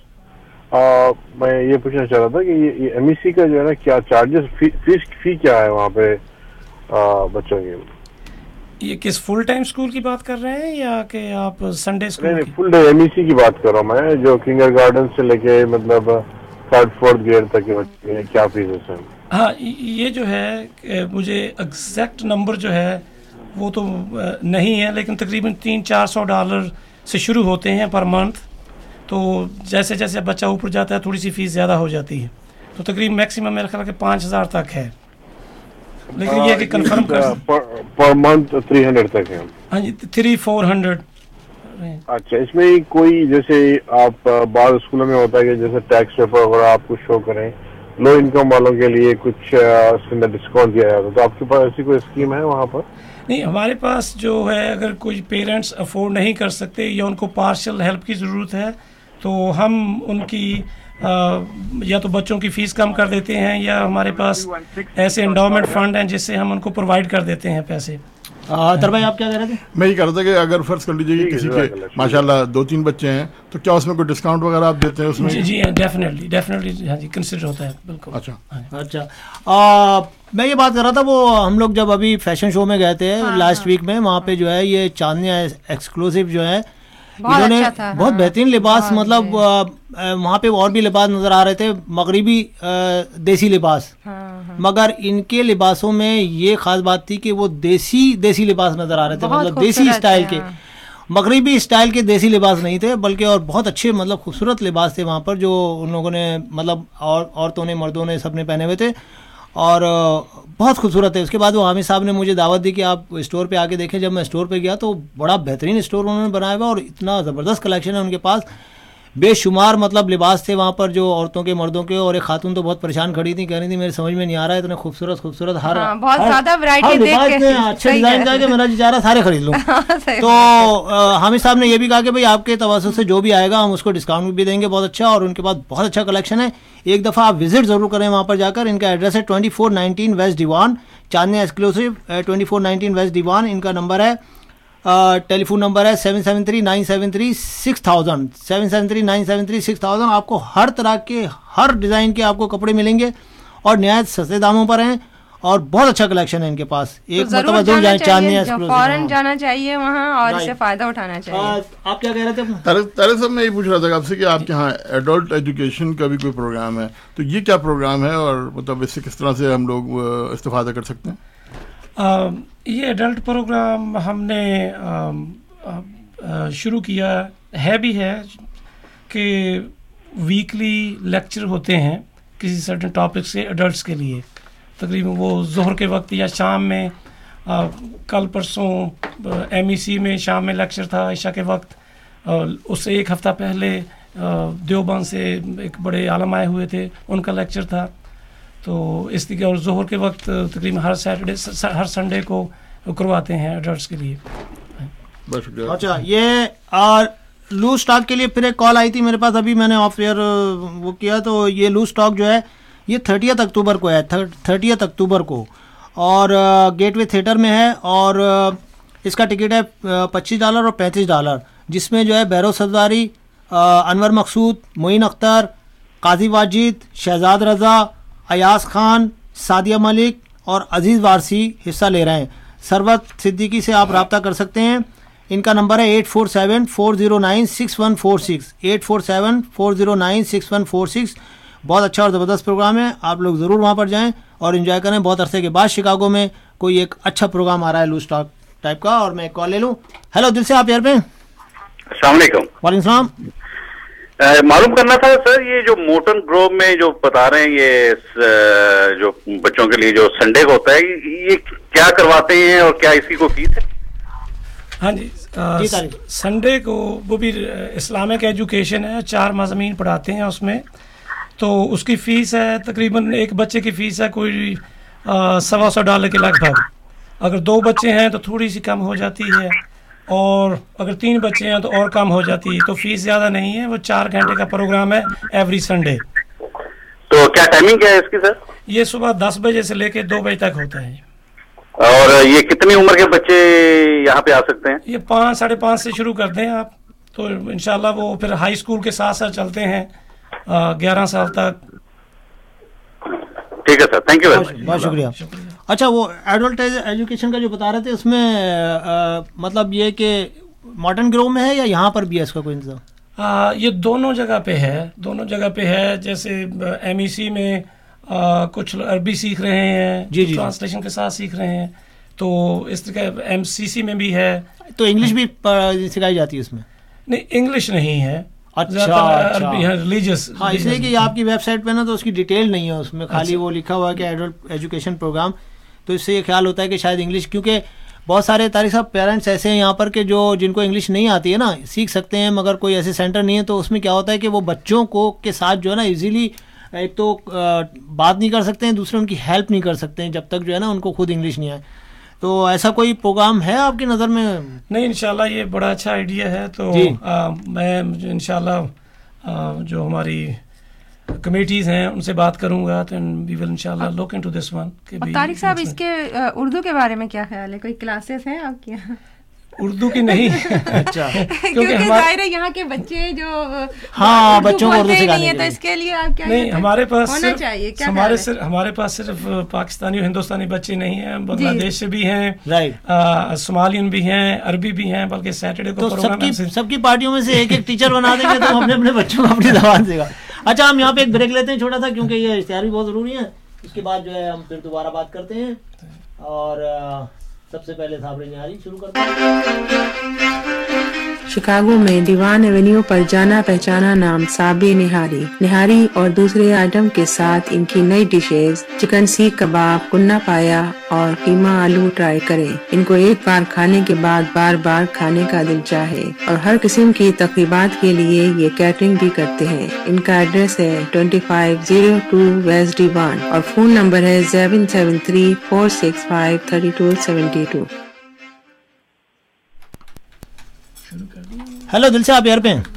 میں یہ پوچھنا چاہ رہا تھا کہ یہ ایم ای سی کا جو ہے نا کیا چارجز، فیس فی کیا ہے وہاں پہ بچوں کی؟ یہ کس فل ٹائم اسکول کی بات کر رہے ہیں یا کہ آپ سنڈے اسکول؟ نہیں، فل ڈے ایم ای سی کی بات کر رہا ہوں میں، جو کنڈر گارڈن سے لے کے مطلب تھرڈ فورتھ گریڈ تک کے بچے ہیں، کیا فیس ہے؟ ہاں، یہ جو ہے مجھے ایگزیکٹ نمبر جو ہے وہ تو نہیں ہے، لیکن تقریباً تین چار سو ڈالر سے شروع ہوتے ہیں پر منتھ. تو جیسے جیسے بچہ اوپر جاتا ہے تھوڑی سی فیس زیادہ ہو جاتی ہے، تو تقریباً میکسیمم میرا خیال ہے کہ پانچ ہزار تک ہے، لیکن یہ کہ کنفرم کر پر منتھ تھری ہنڈریڈ تک ہے. ہاں جی، تھری فور ہنڈریڈ. اچھا، اس میں کوئی جیسے آپ بعض اسکولوں میں ہوتا ہے کہ جیسے ٹیکس پیپر وغیرہ آپ کو شو کریں، لو انکم والوں کے لیے کچھ ڈسکاؤنٹ دیا جاتا ہے، تو آپ کے پاس ایسی کوئی اسکیم ہے وہاں پر؟ نہیں، ہمارے پاس جو ہے اگر کوئی پیرنٹس افورڈ نہیں کر سکتے یا ان کو پارشل ہیلپ کی ضرورت ہے تو ہم ان کی یا تو بچوں کی فیس کم کر دیتے ہیں یا ہمارے پاس ایسے انڈاؤمنٹ فنڈ ہیں جس سے ہم ان کو پرووائڈ کر دیتے ہیں پیسے. تر بھائی آپ کیا کہہ رہے تھے؟ میں یہ کہہ رہا تھا کہ اگر فرض کر لیجیے کہ کسی کے ماشاءاللہ دو تین بچے ہیں تو کیا اس میں کوئی ڈسکاؤنٹ وغیرہ آپ دیتے ہیں اس میں؟ جی جی ڈیفینیٹلی ڈیفینیٹلی ہاں جی کنسیڈر ہوتا ہے بالکل. اچھا اچھا، میں یہ بات کر رہا تھا، وہ ہم لوگ جب ابھی فیشن شو میں گئے تھے لاسٹ ویک میں، وہاں پہ جو ہے یہ چاندنیا ایکسکلوسیو جو ہے انہوں نے بہت بہترین لباس، مطلب وہاں پہ اور بھی لباس نظر آ رہے تھے، مغربی دیسی لباس، مگر ان کے لباسوں میں یہ خاص بات تھی کہ وہ دیسی دیسی لباس نظر آ رہے تھے، مطلب دیسی اسٹائل کے، مغربی اسٹائل کے دیسی لباس نہیں تھے بلکہ اور بہت اچھے مطلب خوبصورت لباس تھے وہاں پر، جو ان لوگوں نے مطلب عورتوں نے مردوں نے سب نے پہنے ہوئے تھے اور بہت خوبصورت ہے. اس کے بعد وہ حامد صاحب نے مجھے دعوت دی کہ آپ اسٹور پہ آ کے دیکھیں. جب میں اسٹور پہ گیا تو بڑا بہترین اسٹور انہوں نے بنایا ہوا اور اتنا زبردست کلیکشن ہے ان کے پاس، بے شمار مطلب لباس تھے وہاں پر جو عورتوں کے مردوں کے. اور ایک خاتون تو بہت پریشان کھڑی تھی، کہہ رہی تھی میرے سمجھ میں نہیں آ رہا ہے اتنے خوبصورت خوبصورت ہر بہت زیادہ ورائٹی دیکھ کے اچھے ڈیزائن کا کہ میرا جی چاہ رہا سارے خرید لوں. تو حامد صاحب نے یہ بھی کہا کہ بھائی آپ کے توسط سے جو بھی آئے گا ہم اس کو ڈسکاؤنٹ بھی دیں گے بہت اچھا، اور ان کے پاس بہت اچھا کلیکشن ہے. ایک دفعہ آپ وزٹ ضرور کریں وہاں پر جا کر. ان کا ایڈریس ہے twenty four nineteen west Devon, Chandnia exclusive twenty four nineteen west Devon. ان کا نمبر ہے ٹیلی فون نمبر ہے seven seven three nine seven three six thousand seven seven three nine seven three six thousand. آپ کو ہر طرح کے ہر design کے آپ کو کپڑے ملیں گے اور نہایت سستے داموں پر ہیں اور بہت اچھا کلیکشن ہے ان کے پاس. ایک مرتبہ ضرور جائیں چاندنیا ایکسکلوسیو، فوراً جانا چاہیے وہاں اور اس سے فائدہ اٹھانا چاہیے. آپ کیا کہہ رہے تھے؟ طارق صاحب میں یہ پوچھ رہا تھا آپ سے کہ آپ کے یہاں ایڈلٹ ایجوکیشن کا بھی کوئی پروگرام ہے، تو یہ کیا پروگرام ہے اور مطلب اس سے کس طرح سے ہم لوگ استفادہ کر سکتے ہیں؟ یہ ایڈلٹ پروگرام ہم نے شروع کیا ہے بھی ہے کہ ویکلی لیکچر ہوتے ہیں کسی سرٹن ٹاپک سے ایڈلٹس کے لیے. تقریباً وہ ظہر کے وقت یا شام میں، کل پرسوں ایم ای سی میں شام میں لیکچر تھا عشاء کے وقت. اس سے ایک ہفتہ پہلے دیوبند سے ایک بڑے عالم آئے ہوئے تھے، ان کا لیکچر تھا. تو اس لیے اور ظہر کے وقت تقریباً ہر سیٹرڈے ہر سنڈے کو کرواتے ہیں ایڈلٹس کے لیے. اچھا، یہ لوز اسٹاک کے لیے پھر ایک کال آئی تھی میرے پاس، ابھی میں نے آف ایئر وہ کیا. تو یہ لوز اسٹاک جو ہے یہ تھرٹیتھ اکتوبر کو ہے، تھرٹیتھ اکتوبر کو، اور گیٹ وے تھیٹر میں ہے. اور اس کا ٹکٹ ہے پچیس ڈالر اور پینتیس ڈالر، جس میں جو ہے بہرو سرداری، انور مقصود، معین اختر، قاضی واجد، شہزاد رضا، ایاز خان، سعدیہ ملک اور عزیز وارسی حصہ لے رہے ہیں. सरवत सिद्दीकी से आप रब्ता कर सकते हैं। इनका नंबर है eight four seven four zero nine six one four six, eight four seven four zero nine six one four six. बहुत अच्छा और ज़बरदस्त प्रोग्राम है, आप लोग ज़रूर वहाँ पर जाएं और एंजॉय करें। बहुत अरसे के बाद शिकागो में कोई एक अच्छा प्रोग्राम आ रहा है लूज टॉक टाइप का। और मैं एक कॉल ले लूँ। हेलो, दिल से आप यार पे। अस्सलाम वालेकुम। वालेकुम सलाम। मालूम करना था सर, ये जो मोटन ग्रोव में जो बता रहे हैं ये स, जो बच्चों के लिए जो संडे को होता है, ये क्या करवाते हैं और क्या इसकी कोई फीस है? हाँ जी, संडे को वो भी इस्लामिक एजुकेशन है, चार मज़ामीन पढ़ाते हैं उसमें। तो उसकी फ़ीस है तकरीबन, एक बच्चे की फ़ीस है कोई सवा सौ डॉलर के लगभग। अगर दो बच्चे हैं तो थोड़ी सी कम हो जाती है, और अगर तीन बच्चे हैं तो और कम हो जाती है। तो फीस ज़्यादा नहीं है, वो चार घंटे का प्रोग्राम है एवरी संडे। तो क्या टाइमिंग क्या है इसकी सर? ये सुबह दस बजे से लेकर दो बजे तक होता है। और ये कितनी उम्र के बच्चे यहाँ पे आ सकते हैं? ये पाँच साढ़े पाँच से शुरू करते हैं आप, तो इंशाल्लाह वो फिर हाई स्कूल के साथ साथ चलते हैं ग्यारह साल तक। ठीक है sir, thank you very much. बहुत शुक्रिया। अच्छा, वो एडल्ट एजुकेशन का जो बता रहे थे उसमें आ, मतलब ये कि मॉडर्न ग्रोव में है या यहाँ पर भी है इसका कोई इंतजाम? आ, ये दोनों जगह पे है, दोनों जगह पे है। जैसे एमईसी में आ, कुछ अरबी सीख रहे हैं, जी जी, ट्रांसलेशन के साथ सीख रहे हैं। तो इस तरह एमसीसी में भी है। तो इंग्लिश भी सिखाई जाती है इसमें? नहीं, इंग्लिश नहीं है। अच्छा, अच्छा। रिलीजियस। हाँ, इसलिए कि आपकी वेबसाइट पे ना तो उसकी डिटेल नहीं है उसमें, खाली वो लिखा हुआ है कि एडल्ट एजुकेशन प्रोग्राम। तो इससे ये ख्याल होता है कि शायद इंग्लिश, क्योंकि बहुत सारे तारिक साहब पेरेंट्स ऐसे हैं यहाँ पर कि जो जिनको इंग्लिश नहीं आती है ना, सीख सकते हैं मगर कोई ऐसे सेंटर नहीं है। तो उसमें क्या होता है कि वो बच्चों को के साथ जो है ना इजीली एक तो बात नहीं कर सकते हैं, दूसरे उनकी हेल्प नहीं कर सकते हैं जब तक जो है ना उनको खुद इंग्लिश नहीं आए। तो ऐसा कोई प्रोग्राम है आपकी नज़र में? नहीं, इंशाल्लाह ये बड़ा अच्छा आइडिया है। तो आ, मैं इंशाल्लाह जो हमारी कमेटीज हैं उनसे बात करूंगा, तो वी विल इंशाल्लाह look into this one. Tariq साहब, इसके उर्दू के बारे में क्या ख्याल है? कोई क्लासेस हैं आपके यहाँ? उर्दू की नहीं। अच्छा, क्योंकि जाहिर है यहाँ के बच्चे जो हाँ बच्चों को उर्दू सिखाने हैं, तो इसके लिए आप क्या नहीं, हमारे पास होना चाहिए क्या? हमारे सिर्फ हमारे पास सिर्फ पाकिस्तानी और हिंदुस्तानी बच्चे नहीं हैं, बांग्लादेश से भी हैं, राइट, सोमालियन भी हैं, अरबी भी हैं। बल्कि सैटरडे को तो सबकी सबकी पार्टियों में से एक एक टीचर बना देंगे तो अपने अपने बच्चों को अपनी जबान देगा। अच्छा, हम यहाँ पे एक ब्रेक लेते हैं छोटा सा, क्योंकि ये इश्तिहार भी बहुत जरूरी है। उसके बाद जो है हम फिर दोबारा बात करते हैं। और सबसे पहले साबरे निहारी शुरू करते हैं। शिकागो में दीवान एवेन्यू पर जाना पहचाना नाम साबरी निहारी निहारी और दूसरे आइटम के साथ इनकी नई डिशेज चिकन सीख कबाब, कुन्ना पाया और कीमा आलू ट्राई करें। इनको एक बार खाने के बाद बार बार खाने का दिल चाहे। और हर किस्म की तकरीबात के लिए ये कैटरिंग भी करते हैं। इनका एड्रेस है twenty five zero two west Devon और फोन नंबर है seven seven three four six five thirty two seventy two. Hello, Dil Se आप एयर पे हैं?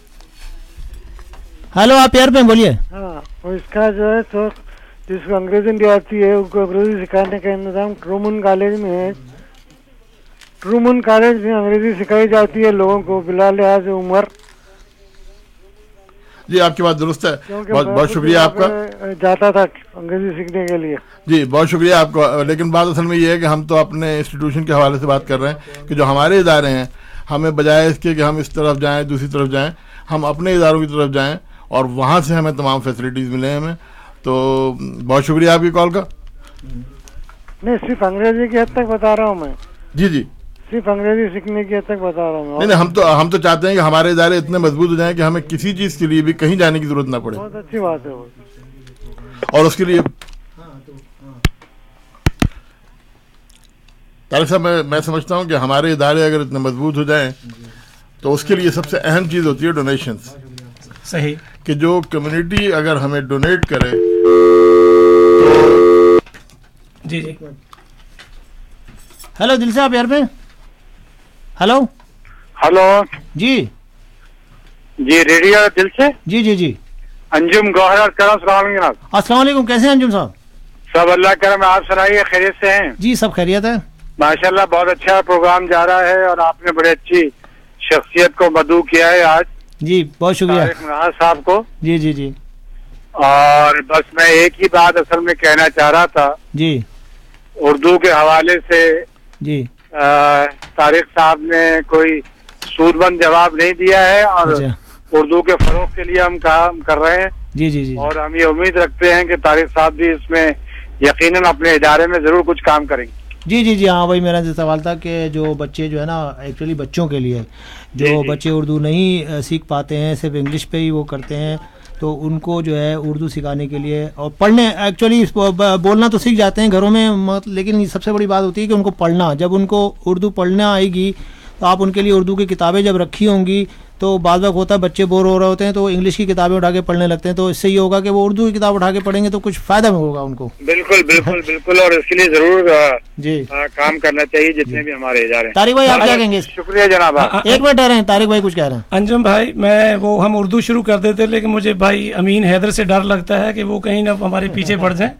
हेलो, आप एयर पे हैं, बोलिए। हाँ, और इसका जो है तो जिसको अंग्रेजी नहीं आती है उनको अंग्रेजी सिखाने का इंतजाम ट्रूमन कॉलेज में है। ट्रूमन कॉलेज में अंग्रेजी सिखाई जाती है लोगों को बिला लिहाज उम्र। जी, आपकी बात दुरुस्त है। बहुत बहुत शुक्रिया आपका। जाता था अंग्रेजी सीखने के लिए। जी, बहुत शुक्रिया आपका। लेकिन बात असल में ये है कि हम तो अपने इंस्टीट्यूशन के हवाले से बात कर रहे हैं कि जो हमारे इदारे हैं, हमें बजाय इसके कि हम इस तरफ जाएं दूसरी तरफ जाएं, हम अपने इदारों की तरफ जाएं और वहाँ से हमें तमाम फैसिलिटीज़ मिले हैं हमें। तो बहुत शुक्रिया आपकी कॉल का। नहीं, सिर्फ अंग्रेजी की हद तक बता रहा हूँ मैं। जी जी, सिर्फ अंग्रेजी सीखने की हद तक बता रहा हूँ। नहीं नहीं, हम तो हम तो चाहते हैं कि हमारे इदारे इतने मजबूत हो जाएं कि हमें किसी चीज़ के लिए भी कहीं जाने की जरूरत ना पड़े। बहुत अच्छी बात है वो। और उसके लिए तारिक साहब, मैं मैं समझता हूँ कि हमारे इदारे अगर इतने मजबूत हो जाएं तो उसके लिए सबसे अहम चीज़ होती है डोनेशंस। सही, कि जो कम्युनिटी अगर हमें डोनेट करे तो जी जी। हेलो, दिल से आप यार पे? हेलो हेलो जी जी, रेडियो दिल से। जी जी जी, अंजुम गौहर करम, सलाम जनाब। अस्सलाम वालेकुम, कैसे हैं अंजुम साहब? सब अल्लाह करम, आप सुनाइए, खैरियत से हैं? जी, सब खैरियत है माशाल्लाह। बहुत अच्छा प्रोग्राम जा रहा है और आपने बड़े अच्छी शख्सियत को मदऊ किया है आज। जी, बहुत शुक्रिया साहब को। जी जी जी। और बस मैं एक ही बात असल में कहना चाह रहा था जी, उर्दू के हवाले से। جی طارق صاحب نے کوئی سود بند جواب نہیں دیا ہے اور اردو کے فروغ کے لیے ہم کام کر رہے ہیں. جی جی جی اور ہم یہ امید رکھتے ہیں کہ طارق صاحب بھی اس میں یقیناً اپنے ادارے میں ضرور کچھ کام کریں گے. جی جی جی ہاں وہی میرا سوال تھا کہ جو بچے جو ہے نا ایکچولی بچوں کے لیے جو جی جی. بچے اردو نہیں سیکھ پاتے ہیں, صرف انگلش پہ ہی وہ کرتے ہیں, تو ان کو جو ہے اردو سکھانے کے لیے اور پڑھنے ایکچولی بولنا تو سیکھ جاتے ہیں گھروں میں, لیکن سب سے بڑی بات ہوتی ہے کہ ان کو پڑھنا, جب ان کو اردو پڑھنا آئے گی تو آپ ان کے لیے اردو کی کتابیں جب رکھی ہوں گی تو بعض وقت ہوتا ہے بچے بور ہو رہے ہوتے ہیں تو انگلش کی کتابیں اٹھا کے پڑھنے لگتے ہیں, تو اس سے یہ ہوگا کہ وہ اردو کی کتاب اٹھا کے پڑھیں گے تو کچھ فائدہ میں ہوگا ان کو. بالکل بالکل بالکل, اور اس کے لیے ضرور جی کام کرنا چاہیے جتنے بھی ہمارے ادارے. طارق بھائی آپ کیا کہیں گے؟ شکریہ جناب. ایک منٹ رہے ہیں, طارق بھائی کچھ کہہ رہے ہیں. انجم بھائی میں وہ ہم اردو شروع کر دیتے لیکن مجھے بھائی امین حیدر سے ڈر لگتا ہے کہ وہ کہیں نہ ہمارے پیچھے پڑ جائیں.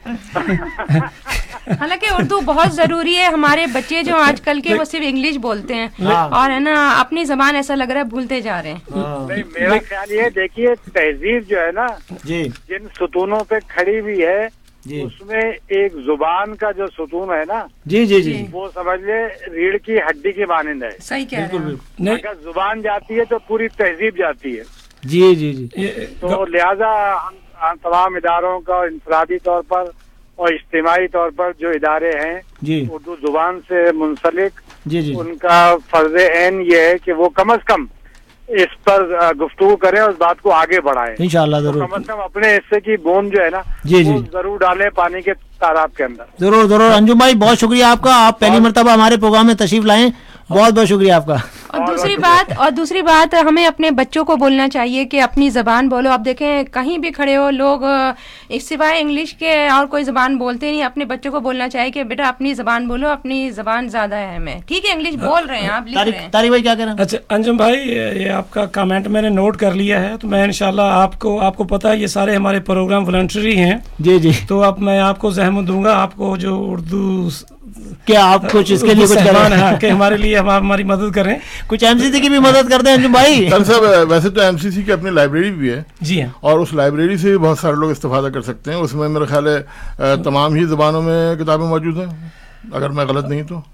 حالانکہ اردو بہت ضروری ہے. ہمارے بچے جو آج کل کے وہ صرف انگلش بولتے ہیں اور ہے نا اپنی زبان ایسا لگ رہا ہے بھولتے جا رہے ہیں. میرا خیال یہ دیکھیے تہذیب جو ہے نا جی جن ستونوں پہ کھڑی ہوئی ہے جی اس میں ایک زبان کا جو ستون ہے نا جی جی جی وہ سمجھ لے ریڑھ کی ہڈی کی مانند ہے. صحیح کہہ رہے ہیں. اگر زبان جاتی ہے تو پوری تہذیب جاتی ہے. جی جی جی تو لہذا ہم تمام اداروں کا انفرادی طور پر اور اجتماعی طور پر جو ادارے ہیں جی اردو زبان سے منسلک جی جی ان کا فرض عین یہ ہے کہ وہ کم از کم اس پر گفتگو کریں اور اس بات کو آگے بڑھائیں. انشاءاللہ ضرور. کم از کم اپنے حصے کی بوند جو ہے نا جی جی ضرور ڈالیں پانی کے تالاب کے اندر. ضرور ضرور. انجم بھائی بہت شکریہ آپ کا, آپ پہلی مرتبہ ہمارے پروگرام میں تشریف لائیں, بہت بہت شکریہ آپ کا. اور دوسری بات اور دوسری بات ہمیں اپنے بچوں کو بولنا چاہیے کہ اپنی زبان بولو. اب دیکھیں کہیں بھی کھڑے ہو لوگ سوائے انگلش کے اور کوئی زبان بولتے نہیں. اپنے بچوں کو بولنا چاہیے کہ بیٹا اپنی زبان بولو, اپنی زبان زیادہ اہم ہے. ٹھیک ہے انگلش بول رہے ہیں آپ, لکھ رہے ہیں. طارق بھائی کیا کہہ رہے ہیں؟ اچھا انجم بھائی یہ آپ کا کامنٹ میں نے نوٹ کر لیا ہے, تو میں انشاءاللہ آپ کو آپ کو پتہ ہے یہ سارے ہمارے پروگرام والنٹری ہیں. جی جی تو اب میں آپ کو زحمت دوں گا, آپ کو جو اردو کیا آپ کچھ اس کے لیے کچھ کریں کہ ہمارے لیے ہماری مدد کریں, کچھ ایم سی سی کی بھی مدد کر دیں انجم بھائی. صاحب ویسے تو ایم سی سی کی اپنی لائبریری بھی ہے جی ہاں, اور اس لائبریری سے بھی بہت سارے لوگ استفادہ کر سکتے ہیں. اس میں میرا خیال ہے تمام ہی زبانوں میں کتابیں موجود ہیں اگر میں غلط نہیں تو.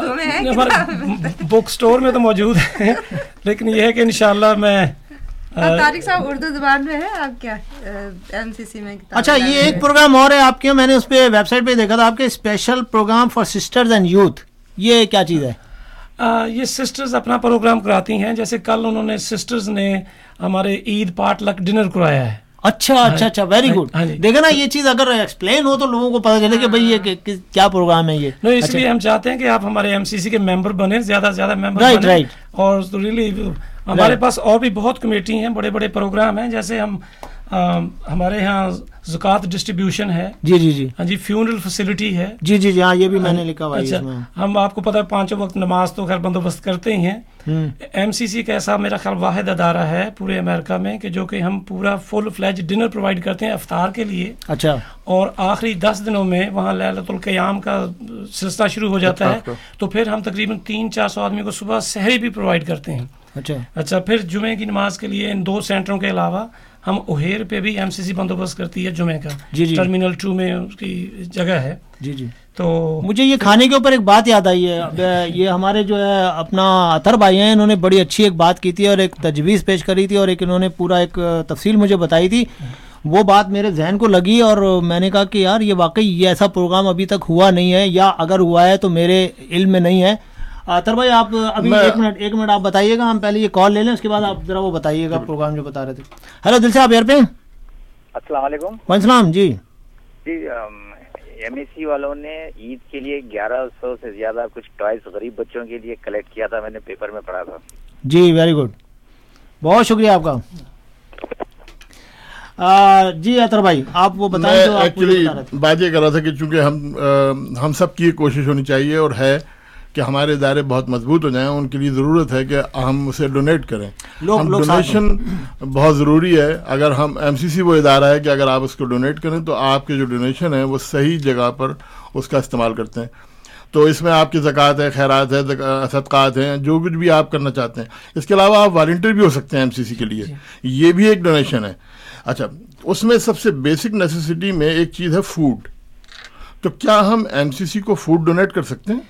بک سٹور میں تو موجود ہیں لیکن یہ ہے کہ انشاءاللہ میں طارق صاحب اردو زبان میں ہے آپ کیا ایم سی سی میں. اچھا یہ ایک پروگرام اور ہے آپ کے, میں نے اس پہ ویب سائٹ پہ دیکھا تھا آپ کے special program for sisters and youth, یہ کیا چیز ہے؟ یہ سسٹرز اپنا پروگرام کراتی ہیں. جیسے کل انہوں نے سسٹرز نے ہمارے عید پاٹ لک ڈنر کرایا ہے. اچھا اچھا اچھا ویری گڈ. دیکھا نا یہ چیز اگر ایکسپلین ہو تو لوگوں کو پتہ چلے کہ بھائی یہ کیا پروگرام ہے. یہ no, اس لیے ہم چاہتے ہیں کہ آپ ہمارے ایم سی سی کے ممبر بنے, زیادہ سے زیادہ ممبر رائٹ رائٹ. اور ریلی ہمارے پاس اور بھی بہت کمیٹی ہیں, بڑے بڑے پروگرام ہیں. جیسے ہم ہمارے یہاں زکوٰۃ ڈسٹریبیوشن ہے. جی جی جی ہاں جی, فیونرل فیسلٹی ہے. جی جی جی ہاں یہ بھی میں نے لکھا ہوا ہے. اچھا ہم آپ کو پتہ ہے پانچوں وقت نماز تو خیر بندوبست کرتے ہی ہیں. ایم سی سی کا ایسا میرا خیال واحد ادارہ ہے پورے امریکہ میں کہ جو کہ ہم پورا فل فلیج ڈنر پرووائڈ کرتے ہیں افطار کے لیے. اچھا اور آخری دس دنوں میں وہاں لیلۃ القیام کا سلسلہ شروع ہو جاتا ہے, تو پھر ہم تقریباً تین چار سو آدمی کو صبح سحری بھی پرووائڈ کرتے ہیں. اچھا اچھا پھر جمعے کی نماز کے لیے ان دو سینٹروں کے علاوہ ہم اوہیر پہ بھی ایم سی سی بندوبست کرتی ہے جمعے کا. جی جی ٹرمینل ٹو میں اس کی جگہ ہے. جی جی تو مجھے یہ کھانے کے اوپر ایک بات یاد آئی ہے. یہ ہمارے جو ہے اپنا اطہر بھائی ہیں, انہوں نے بڑی اچھی ایک بات کی تھی اور ایک تجویز پیش کری تھی اور ایک انہوں نے پورا ایک تفصیل مجھے بتائی تھی. وہ بات میرے ذہن کو لگی اور میں نے کہا کہ یار یہ واقعی یہ ایسا پروگرام ابھی تک ہوا نہیں ہے, یا اگر ہوا ہے تو میرے علم میں نہیں ہے. اطہر بھائی آپ ابھی ایک منٹ ایک منٹ آپ بتائیے گا, ہم پہلے یہ کال لے لیں, اس کے بعد آپ ذرا وہ بتائیے گا پروگرام جو بتا رہے تھے. ہیلو دل سے آپ ایئر پہ. السلام علیکم. وعلیکم السلام. جی جی ایم ایس سی والوں نے عید کے لیے گیارہ سو سے زیادہ کچھ ٹوائز غریب بچوں کے لیے کلیکٹ کیا تھا, میں نے پیپر میں پڑھا تھا. جی ویری گڈ, بہت شکریہ آپ کا. جی اطہر بھائی آپ وہ بتائیں جو ایکچولی بات یہ کر رہا تھا کہ چونکہ ہم ہم سب کی کوشش ہونی چاہیے اور ہے کہ ہمارے ادارے بہت مضبوط ہو جائیں, ان کے لیے ضرورت ہے کہ ہم اسے ڈونیٹ کریں. ہم ڈونیشن بہت ضروری ہے. اگر ہم ایم سی سی وہ ادارہ ہے کہ اگر آپ اس کو ڈونیٹ کریں تو آپ کے جو ڈونیشن ہے وہ صحیح جگہ پر اس کا استعمال کرتے ہیں. تو اس میں آپ کی زکوٰۃ ہے, خیرات ہے, صدقات ہیں, جو کچھ بھی آپ کرنا چاہتے ہیں. اس کے علاوہ آپ والنٹیئر بھی ہو سکتے ہیں ایم سی سی کے لیے, یہ بھی ایک ڈونیشن ہے. اچھا اس میں سب سے بیسک نیسیسٹی میں ایک چیز ہے فوڈ. تو کیا ہم ایم سی سی کو فوڈ ڈونیٹ کر سکتے ہیں؟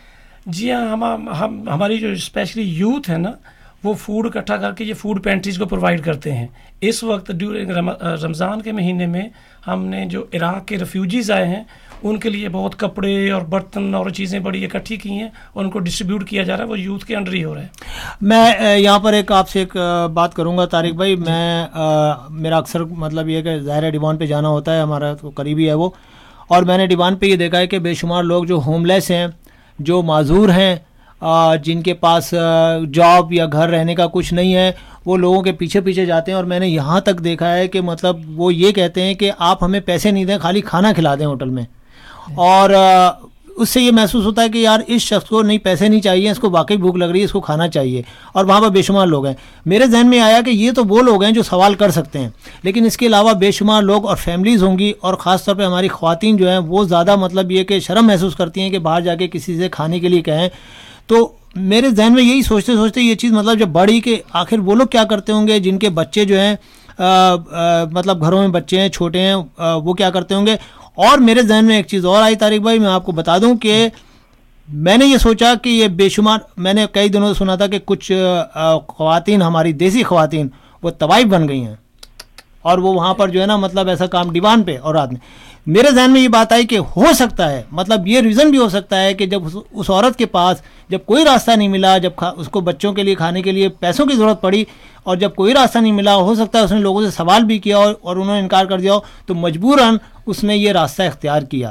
جی ہاں، ہم ہم ہماری جو اسپیشلی یوتھ ہے نا وہ فوڈ اکٹھا کر کے یہ فوڈ پینٹریز کو پرووائڈ کرتے ہیں. اس وقت ڈیورنگ رمضان کے مہینے میں ہم نے جو عراق کے ریفیوجیز آئے ہیں ان کے لیے بہت کپڑے اور برتن اور چیزیں بڑی اکٹھی کی ہیں اور ان کو ڈسٹریبیوٹ کیا جا رہا ہے. وہ یوتھ کے انڈر ہی ہو رہا ہے. میں یہاں پر ایک آپ سے ایک بات کروں گا طارق بھائی. میں میرا اکثر مطلب یہ کہ ظاہر ڈیوان پہ جانا ہوتا ہے, ہمارا تو قریبی ہے وہ, اور میں نے ڈیوان پہ یہ دیکھا ہے کہ بے شمار لوگ جو ہوم لیس ہیں, جو معذور ہیں, جن کے پاس جاب یا گھر رہنے کا کچھ نہیں ہے, وہ لوگوں کے پیچھے پیچھے جاتے ہیں. اور میں نے یہاں تک دیکھا ہے کہ مطلب وہ یہ کہتے ہیں کہ آپ ہمیں پیسے نہیں دیں, خالی کھانا کھلا دیں ہوٹل میں. اور اس سے یہ محسوس ہوتا ہے کہ یار اس شخص کو نہیں پیسے نہیں چاہیے, اس کو واقعی بھوک لگ رہی ہے, اس کو کھانا چاہیے. اور وہاں پر بے شمار لوگ ہیں. میرے ذہن میں آیا کہ یہ تو وہ لوگ ہیں جو سوال کر سکتے ہیں, لیکن اس کے علاوہ بے شمار لوگ اور فیملیز ہوں گی, اور خاص طور پہ ہماری خواتین جو ہیں وہ زیادہ مطلب یہ کہ شرم محسوس کرتی ہیں کہ باہر جا کے کسی سے کھانے کے لیے کہیں. تو میرے ذہن میں یہی سوچتے سوچتے یہ چیز مطلب جب بڑھی کہ آخر وہ لوگ کیا کرتے ہوں گے جن کے بچے جو ہیں آ, آ, مطلب گھروں میں بچے ہیں, چھوٹے ہیں, آ, وہ کیا کرتے ہوں گے. اور میرے ذہن میں ایک چیز اور آئی طارق بھائی, میں آپ کو بتا دوں کہ میں نے یہ سوچا کہ یہ بے شمار, میں نے کئی دنوں سے سنا تھا کہ کچھ خواتین, ہماری دیسی خواتین, وہ طوائف بن گئی ہیں, اور وہ وہاں پر جو ہے نا مطلب ایسا کام ڈیوان پہ اور رات میں. میرے ذہن میں یہ بات آئی کہ ہو سکتا ہے, مطلب یہ ریزن بھی ہو سکتا ہے کہ جب اس عورت کے پاس جب کوئی راستہ نہیں ملا, جب اس کو بچوں کے لیے کھانے کے لیے پیسوں کی ضرورت پڑی, اور جب کوئی راستہ نہیں ملا, ہو سکتا ہے اس نے لوگوں سے سوال بھی کیا اور, اور انہوں نے انکار کر دیا ہو, تو مجبوراً اس نے یہ راستہ اختیار کیا.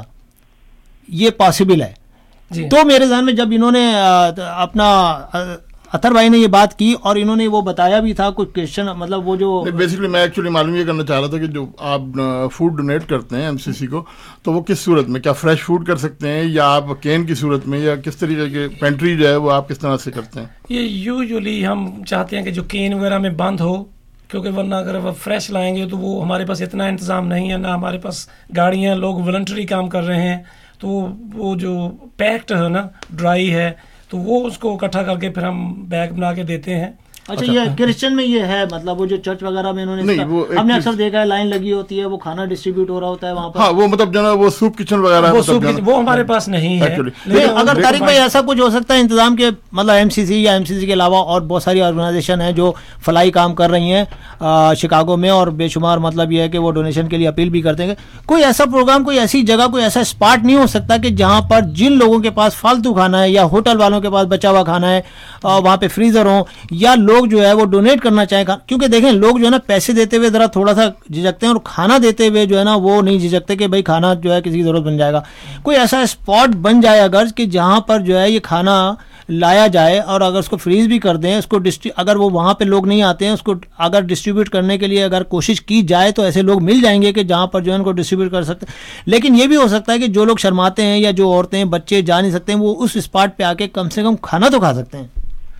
یہ پاسبل ہے. جی. تو میرے ذہن میں جب انہوں نے اپنا اطہر بھائی نے یہ بات کی, اور انہوں نے وہ بتایا بھی تھا کچھ کوشچن, مطلب وہ جو بیسکلی میں ایکچولی معلوم یہ کرنا چاہ رہا تھا کہ جو آپ فوڈ ڈونیٹ کرتے ہیں ایم سی سی کو, تو وہ کس صورت میں, کیا فریش فوڈ کر سکتے ہیں یا آپ کین کی صورت میں, یا کس طریقے کے پینٹری جو ہے وہ آپ کس طرح سے کرتے ہیں؟ یہ یوزلی ہم چاہتے ہیں کہ جو کین وغیرہ میں بند ہو, کیونکہ ورنہ اگر وہ فریش لائیں گے تو وہ ہمارے پاس اتنا انتظام نہیں ہے, نہ ہمارے پاس گاڑیاں, لوگ والنٹری کام کر رہے ہیں, تو وہ جو پیکڈ ہے نا, ڈرائی ہے, تو وہ اس کو اکٹھا کر کے پھر ہم بیگ بنا کے دیتے ہیں. اچھا, یہ کرسچن میں یہ ہے, مطلب وہ جو چرچ وغیرہ میں انہوں نے, ہم نے اکثر دیکھا ہے لائن لگی ہوتی ہے, وہ کھانا ڈسٹریبیوٹ ہو رہا ہوتا ہے وہاں پر. ہاں, وہ مطلب جو نا وہ سوپ کچن وغیرہ, وہ ہمارے پاس نہیں ہے. اگر طارق بھائی ایسا کچھ ہو سکتا ہے انتظام کے, مطلب ایم سی سی یا ایم سی سی کے علاوہ اور بہت ساری آرگنائزیشن ہیں جو فلاحی کام کر رہی ہیں شکاگو میں, اور بے شمار مطلب یہ ہے کہ وہ ڈونیشن کے لیے اپیل بھی کرتے ہیں. کوئی ایسا پروگرام, کوئی ایسی جگہ, کوئی ایسا اسپاٹ نہیں ہو سکتا کہ جہاں پر جن لوگوں کے پاس فالتو کھانا ہے, یا ہوٹل والوں کے پاس بچا ہوا کھانا ہے, وہاں پہ فریزر ہوں, یا لوگ جو ہے وہ ڈونیٹ کرنا چاہیں, کیونکہ دیکھیں لوگ جو ہے نا پیسے دیتے ہوئے ذرا تھوڑا سا جھجکتے ہیں, اور کھانا دیتے ہوئے جو ہے نا وہ نہیں جھجکتے کہ بھائی کھانا جو ہے کسی کی ضرورت بن جائے گا. کوئی ایسا اسپاٹ بن جائے اگر کہ جہاں پر جو ہے یہ کھانا لایا جائے, اور اگر اس کو فریز بھی کر دیں, اس کو اگر وہ وہاں پہ لوگ نہیں آتے ہیں, اس کو اگر ڈسٹریبیوٹ کرنے کے لیے اگر کوشش کی جائے تو ایسے لوگ مل جائیں گے کہ جہاں پر جو ہے ان کو ڈسٹریبیوٹ کر سکتے ہیں. لیکن یہ بھی ہو سکتا ہے کہ جو لوگ شرماتے ہیں یا جو عورتیں بچے جا نہیں سکتے ہیں, وہ اس اسپاٹ پہ آ کے کم سے کم کھانا تو کھا سکتے ہیں.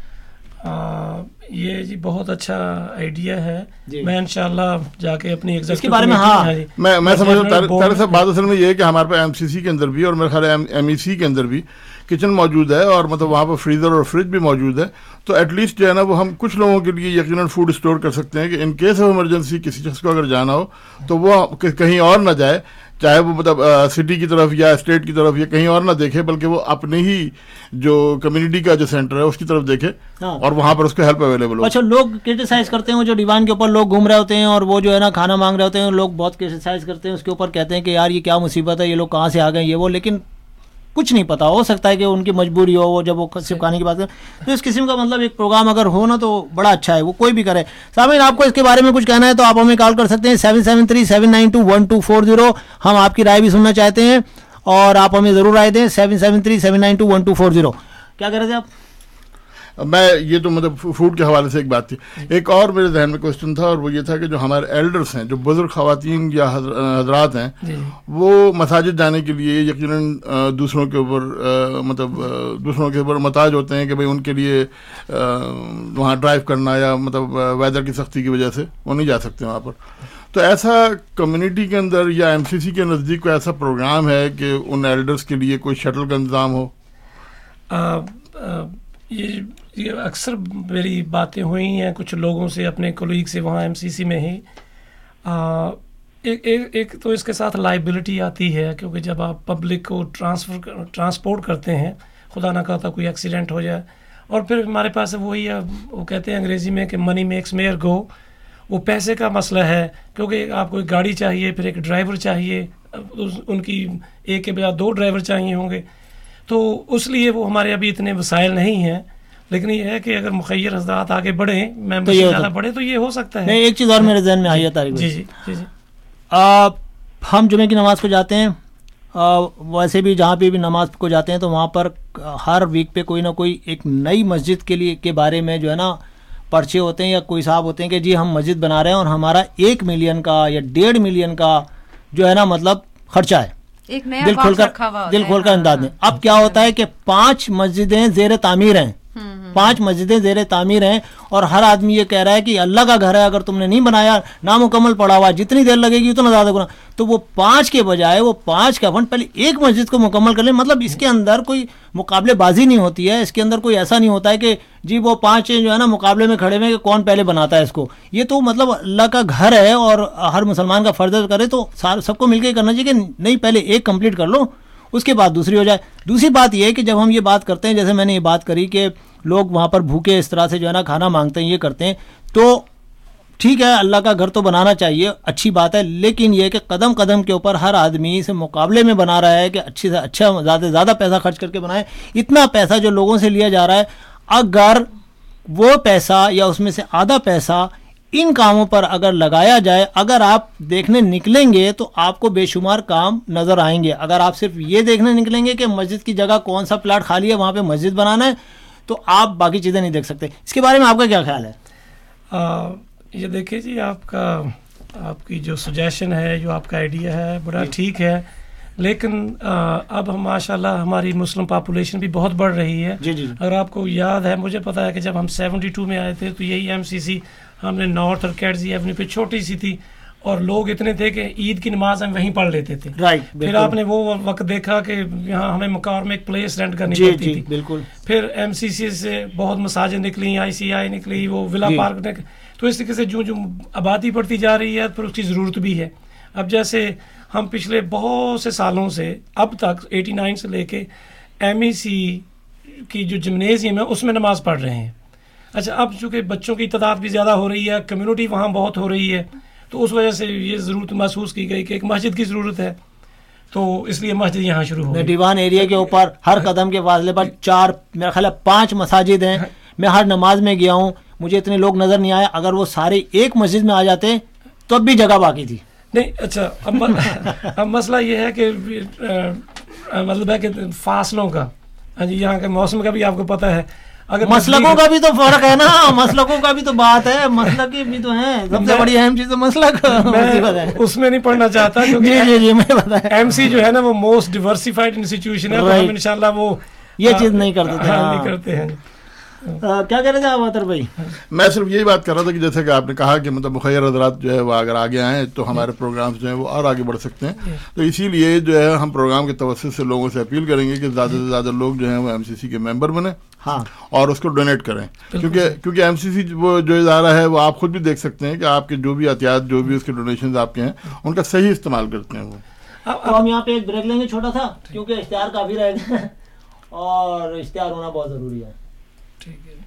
یہ جی بہت اچھا آئیڈیا ہے. میں انشاءاللہ جا کے اپنی اس کے بارے میں, ہاں میں میں سمجھ رہا ہوں طارق صاحب, بات اصل میں یہ ہے کہ ہمارے پاس ایم سی سی کے اندر بھی, اور میرے خیال ہے ایم ای سی کے اندر بھی کچن موجود ہے, اور مطلب وہاں پر فریزر اور فریج بھی موجود ہے. تو ایٹ لیسٹ جو ہے نا وہ ہم کچھ لوگوں کے لیے یقیناً فوڈ اسٹور کر سکتے ہیں کہ ان کیس آف ایمرجنسی کسی شخص کو اگر جانا ہو تو وہ کہیں اور نہ جائے, چاہے وہ مطلب سٹی کی طرف یا اسٹیٹ کی طرف یا کہیں اور نہ دیکھے, بلکہ وہ اپنے ہی جو کمیونٹی کا جو سینٹر ہے اس کی طرف دیکھے, اور وہاں پر اس کو ہیلپ اویلیبل ہو. اچھا, لوگ کرٹیسائز کرتے ہیں, وہ جو دیوان کے اوپر لوگ گھوم رہے ہوتے ہیں اور وہ جو ہے نا کھانا مانگ رہے ہوتے ہیں, لوگ بہت کرٹیسائز کرتے ہیں اس کے اوپر, کہتے ہیں کہ یار یہ کیا مصیبت ہے, یہ لوگ کہاں سے آ گئے, یہ وہ, لیکن کچھ نہیں پتا. ہو سکتا ہے کہ ان کی مجبوری ہو, وہ جب وہ صرف کھانے کی بات کریں, تو اس قسم کا مطلب ایک پروگرام اگر ہو نا تو بڑا اچھا ہے, وہ کوئی بھی کرے. سامعین, آپ کو اس کے بارے میں کچھ کہنا ہے تو آپ ہمیں کال کر سکتے ہیں seven seven three seven nine two one two four zero. ہم آپ کی رائے بھی سننا چاہتے ہیں, اور آپ ہمیں ضرور رائے دیں. Seven seven three seven nine two one two four zero. کیا کہہ رہے تھے آپ؟ میں یہ تو مطلب فوڈ کے حوالے سے ایک بات تھی. ایک اور میرے ذہن میں کوشچن تھا, اور وہ یہ تھا کہ جو ہمارے ایلڈرس ہیں, جو بزرگ خواتین یا حضرات ہیں, وہ مساجد جانے کے لیے یقیناً دوسروں کے اوپر مطلب دوسروں کے اوپر محتاج ہوتے ہیں کہ بھئی ان کے لیے وہاں ڈرائیو کرنا, یا مطلب ویدر کی سختی کی وجہ سے وہ نہیں جا سکتے وہاں پر. تو ایسا کمیونٹی کے اندر یا ایم سی سی کے نزدیک کوئی ایسا پروگرام ہے کہ ان ایلڈرس کے لیے کوئی شٹل کا انتظام ہو؟ یہ یہ اکثر میری باتیں ہوئی ہیں کچھ لوگوں سے, اپنے کولیگ سے وہاں ایم سی سی میں ہی. ایک ایک تو اس کے ساتھ لائبلٹی آتی ہے, کیونکہ جب آپ پبلک کو ٹرانسفر ٹرانسپورٹ کرتے ہیں, खुदा ना कहता कोई एक्सीडेंट हो जाए। और फिर हमारे पास वही है, वो कहते हैं अंग्रेज़ी में कि मनी मेक्स मेयर गो, वो पैसे का मसला है, क्योंकि आपको एक गाड़ी चाहिए, फिर एक ड्राइवर चाहिए, उस, उनकी एक के बजाय दो ड्राइवर चाहिए होंगे, तो उस लिए वो हमारे अभी इतने वसाइल नहीं हैं। लेकिन ये है कि अगर मुखैर हज़रात आगे बढ़े, मेंबरशिप तो ज़्यादा बढ़े, तो ये हो सकता है। नहीं, एक चीज़ और मेरे जहन में आई है तारिक जी जी जी जी आ, हम जुमे की नमाज़ को जाते हैं, आ, वैसे भी जहाँ पे भी नमाज को जाते हैं तो वहाँ पर हर वीक पे कोई ना कोई एक नई मस्जिद के लिए के बारे में जो है ना पर्चे होते हैं या कोई साहब होते हैं कि जी हम मस्जिद बना रहे हैं और हमारा एक मिलियन का या डेढ़ मिलियन का जो है ना मतलब खर्चा है, एक नया दिल खोल कर दिल खोल कर अंदाज दें। अब क्या होता है कि पांच मस्जिदें जेर तामीर हैं, पांच मस्जिदें जेर तामीर हैं और हर आदमी ये कह रहा है कि अल्लाह का घर है, अगर तुमने नहीं बनाया नामुकम्मल पड़ा हुआ, जितनी देर लगेगी उतना ज़्यादा गुना, तो वो पांच के बजाय वो पांच का फंड पहले एक मस्जिद को मुकम्मल कर ले। मतलब इसके अंदर कोई मुकाबलेबाजी नहीं होती है, इसके अंदर कोई ऐसा नहीं होता है कि जी वो पांच जो है ना मुकाबले में खड़े हुए कि कौन पहले बनाता है इसको। ये तो मतलब अल्लाह का घर है और हर मुसलमान का फर्ज करे तो सबको मिलकर करना चाहिए कि नहीं पहले एक कंप्लीट कर लो, उसके बाद दूसरी हो जाए। दूसरी बात यह है कि जब हम ये बात करते हैं, जैसे मैंने ये बात करी कि लोग वहाँ पर भूखे इस तरह से जो है ना खाना मांगते हैं, ये करते हैं, तो ठीक है अल्लाह का घर तो बनाना चाहिए, अच्छी बात है, लेकिन ये कि कदम कदम के ऊपर हर आदमी से मुकाबले में बना रहा है कि अच्छी से अच्छा ज़्यादा से ज़्यादा पैसा खर्च करके बनाए। इतना पैसा जो लोगों से लिया जा रहा है, अगर वो पैसा या उसमें से आधा पैसा इन कामों पर अगर लगाया जाए, अगर आप देखने निकलेंगे तो आपको बेशुमार काम नज़र आएंगे। अगर आप सिर्फ ये देखने निकलेंगे कि मस्जिद की जगह कौन सा प्लाट खाली है वहाँ पे मस्जिद बनाना है, तो आप बाकी चीज़ें नहीं देख सकते। इसके बारे में आपका क्या ख्याल है? आ, ये देखिए जी, आपका आपकी जो सजेशन है, जो आपका आइडिया है, बड़ा ठीक है, लेकिन आ, अब हम माशाल्लाह हमारी मुस्लिम पॉपुलेशन भी बहुत बढ़ रही है। जी जी। अगर आपको याद है, मुझे पता है कि जब हम बहत्तर में आए थे तो यही एमसीसी हमने नॉर्थ और कैटजी एवेन्यू पे छोटी सी थी और लोग इतने थे कि ईद की नमाज हम वहीं पढ़ लेते थे। राइट। फिर आपने वो वक्त देखा कि यहाँ हमें मकार में एक प्लेस रेंट करनी पड़ती थी। बिल्कुल। फिर एमसीसी से बहुत मसाजिद निकली, आईसीआई निकली, वो विला पार्क निकली, तो इस तरीके से जो जो आबादी बढ़ती जा रही है फिर उसकी ज़रूरत भी है। अब जैसे हम पिछले बहुत से सालों से अब तक नवासी से लेके एमईसी की जो जिम्नेजियम है उसमें नमाज पढ़ रहे हैं। अच्छा, अब चूँकि बच्चों की तादाद भी ज़्यादा हो रही है, कम्युनिटी वहाँ बहुत हो रही है, तो उस वजह से ये ज़रूरत महसूस की गई कि एक मस्जिद की ज़रूरत है, तो इसलिए मस्जिद यहाँ शुरू हो गई। दीवान एरिया के ऊपर हर कदम के फासले पर चार, मेरा ख्याल है पाँच मसाजिद हैं। मैं हर नमाज में गया हूँ, मुझे इतने लोग नज़र नहीं आए। अगर वो सारे एक मस्जिद में आ जाते तो अब भी जगह बाकी थी। नहीं, अच्छा, अब अब मसला ये है कि मतलब है कि फासलों का, हाँ जी, यहाँ के मौसम का भी आपको पता है, अगर मसलकों का भी तो फर्क है ना, मसलकों का भी तो बात है, मसलक भी तो है, सबसे बड़ी अहम चीज तो मसलक है। उसमें नहीं पढ़ना चाहता क्योंकि जी जी जी मैं पता है, एमसी जो है ना वो मोस्ट डिवर्सिफाइड इंस्टीट्यूशन है, तो हम इंशाल्लाह वो ये चीज नहीं करते थे। हाँ, नहीं करते हैं। आ, क्या कह रहे थे आप अतर भाई? मैं सिर्फ यही बात कर रहा था कि जैसे कि आपने कहा कि मतलब मुखैर हज़रात जो है वो अगर आगे आएँ तो हमारे प्रोग्राम्स जो हैं वो और आगे बढ़ सकते हैं। तो इसीलिए जो है हम प्रोग्राम के तवज्जुह से लोगों से अपील करेंगे कि ज़्यादा से ज़्यादा लोग जो हैं वो एमसीसी के मेंबर बने, हाँ, और उसको डोनेट करें, क्योंकि क्योंकि एमसीसी वो जो इदारा है वो आप खुद भी देख सकते हैं कि आपके जो भी एहतियात, जो भी उसके डोनेशन आपके हैं, उनका सही इस्तेमाल करते हैं वो। तो हम यहाँ पे एक ब्रेक लेंगे छोटा सा, क्योंकि इश्तिहार काफ़ी रह गए और इश्तिहार होना बहुत ज़रूरी है। ठीक है।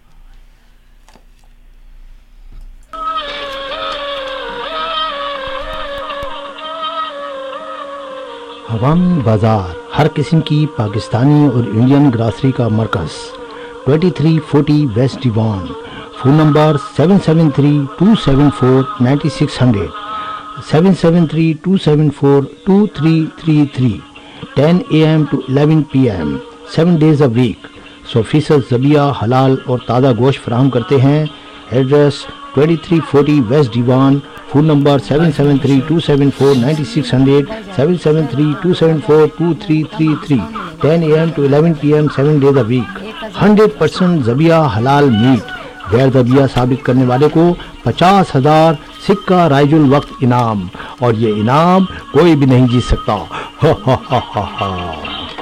हवामी बाजार हर किस्म की पाकिस्तानी और इंडियन ग्रासरी का मरकज़, तेईस चालीस west Devon, phone number seven seven three two seven four nine six hundred, seven seven three two seven four two three three three, ten A M two eleven P M, seven days a week. सौ फीसद ज़बिया, हलाल और ताज़ा गोश्त फराहम करते हैं। Address तेईस चालीस west Devon, phone number seven seven three two seven four nine six hundred, seven seven three two seven four two three three three, ten A M two eleven P M, seven days a week. Hundred percent ज़बिया हलाल meat. गैर ज़बिया साबित करने वाले को पचास हज़ार सिक्का राइजुल वक्त इनाम, और ये इनाम कोई भी नहीं जीत सकता। हा हा हा हा हा।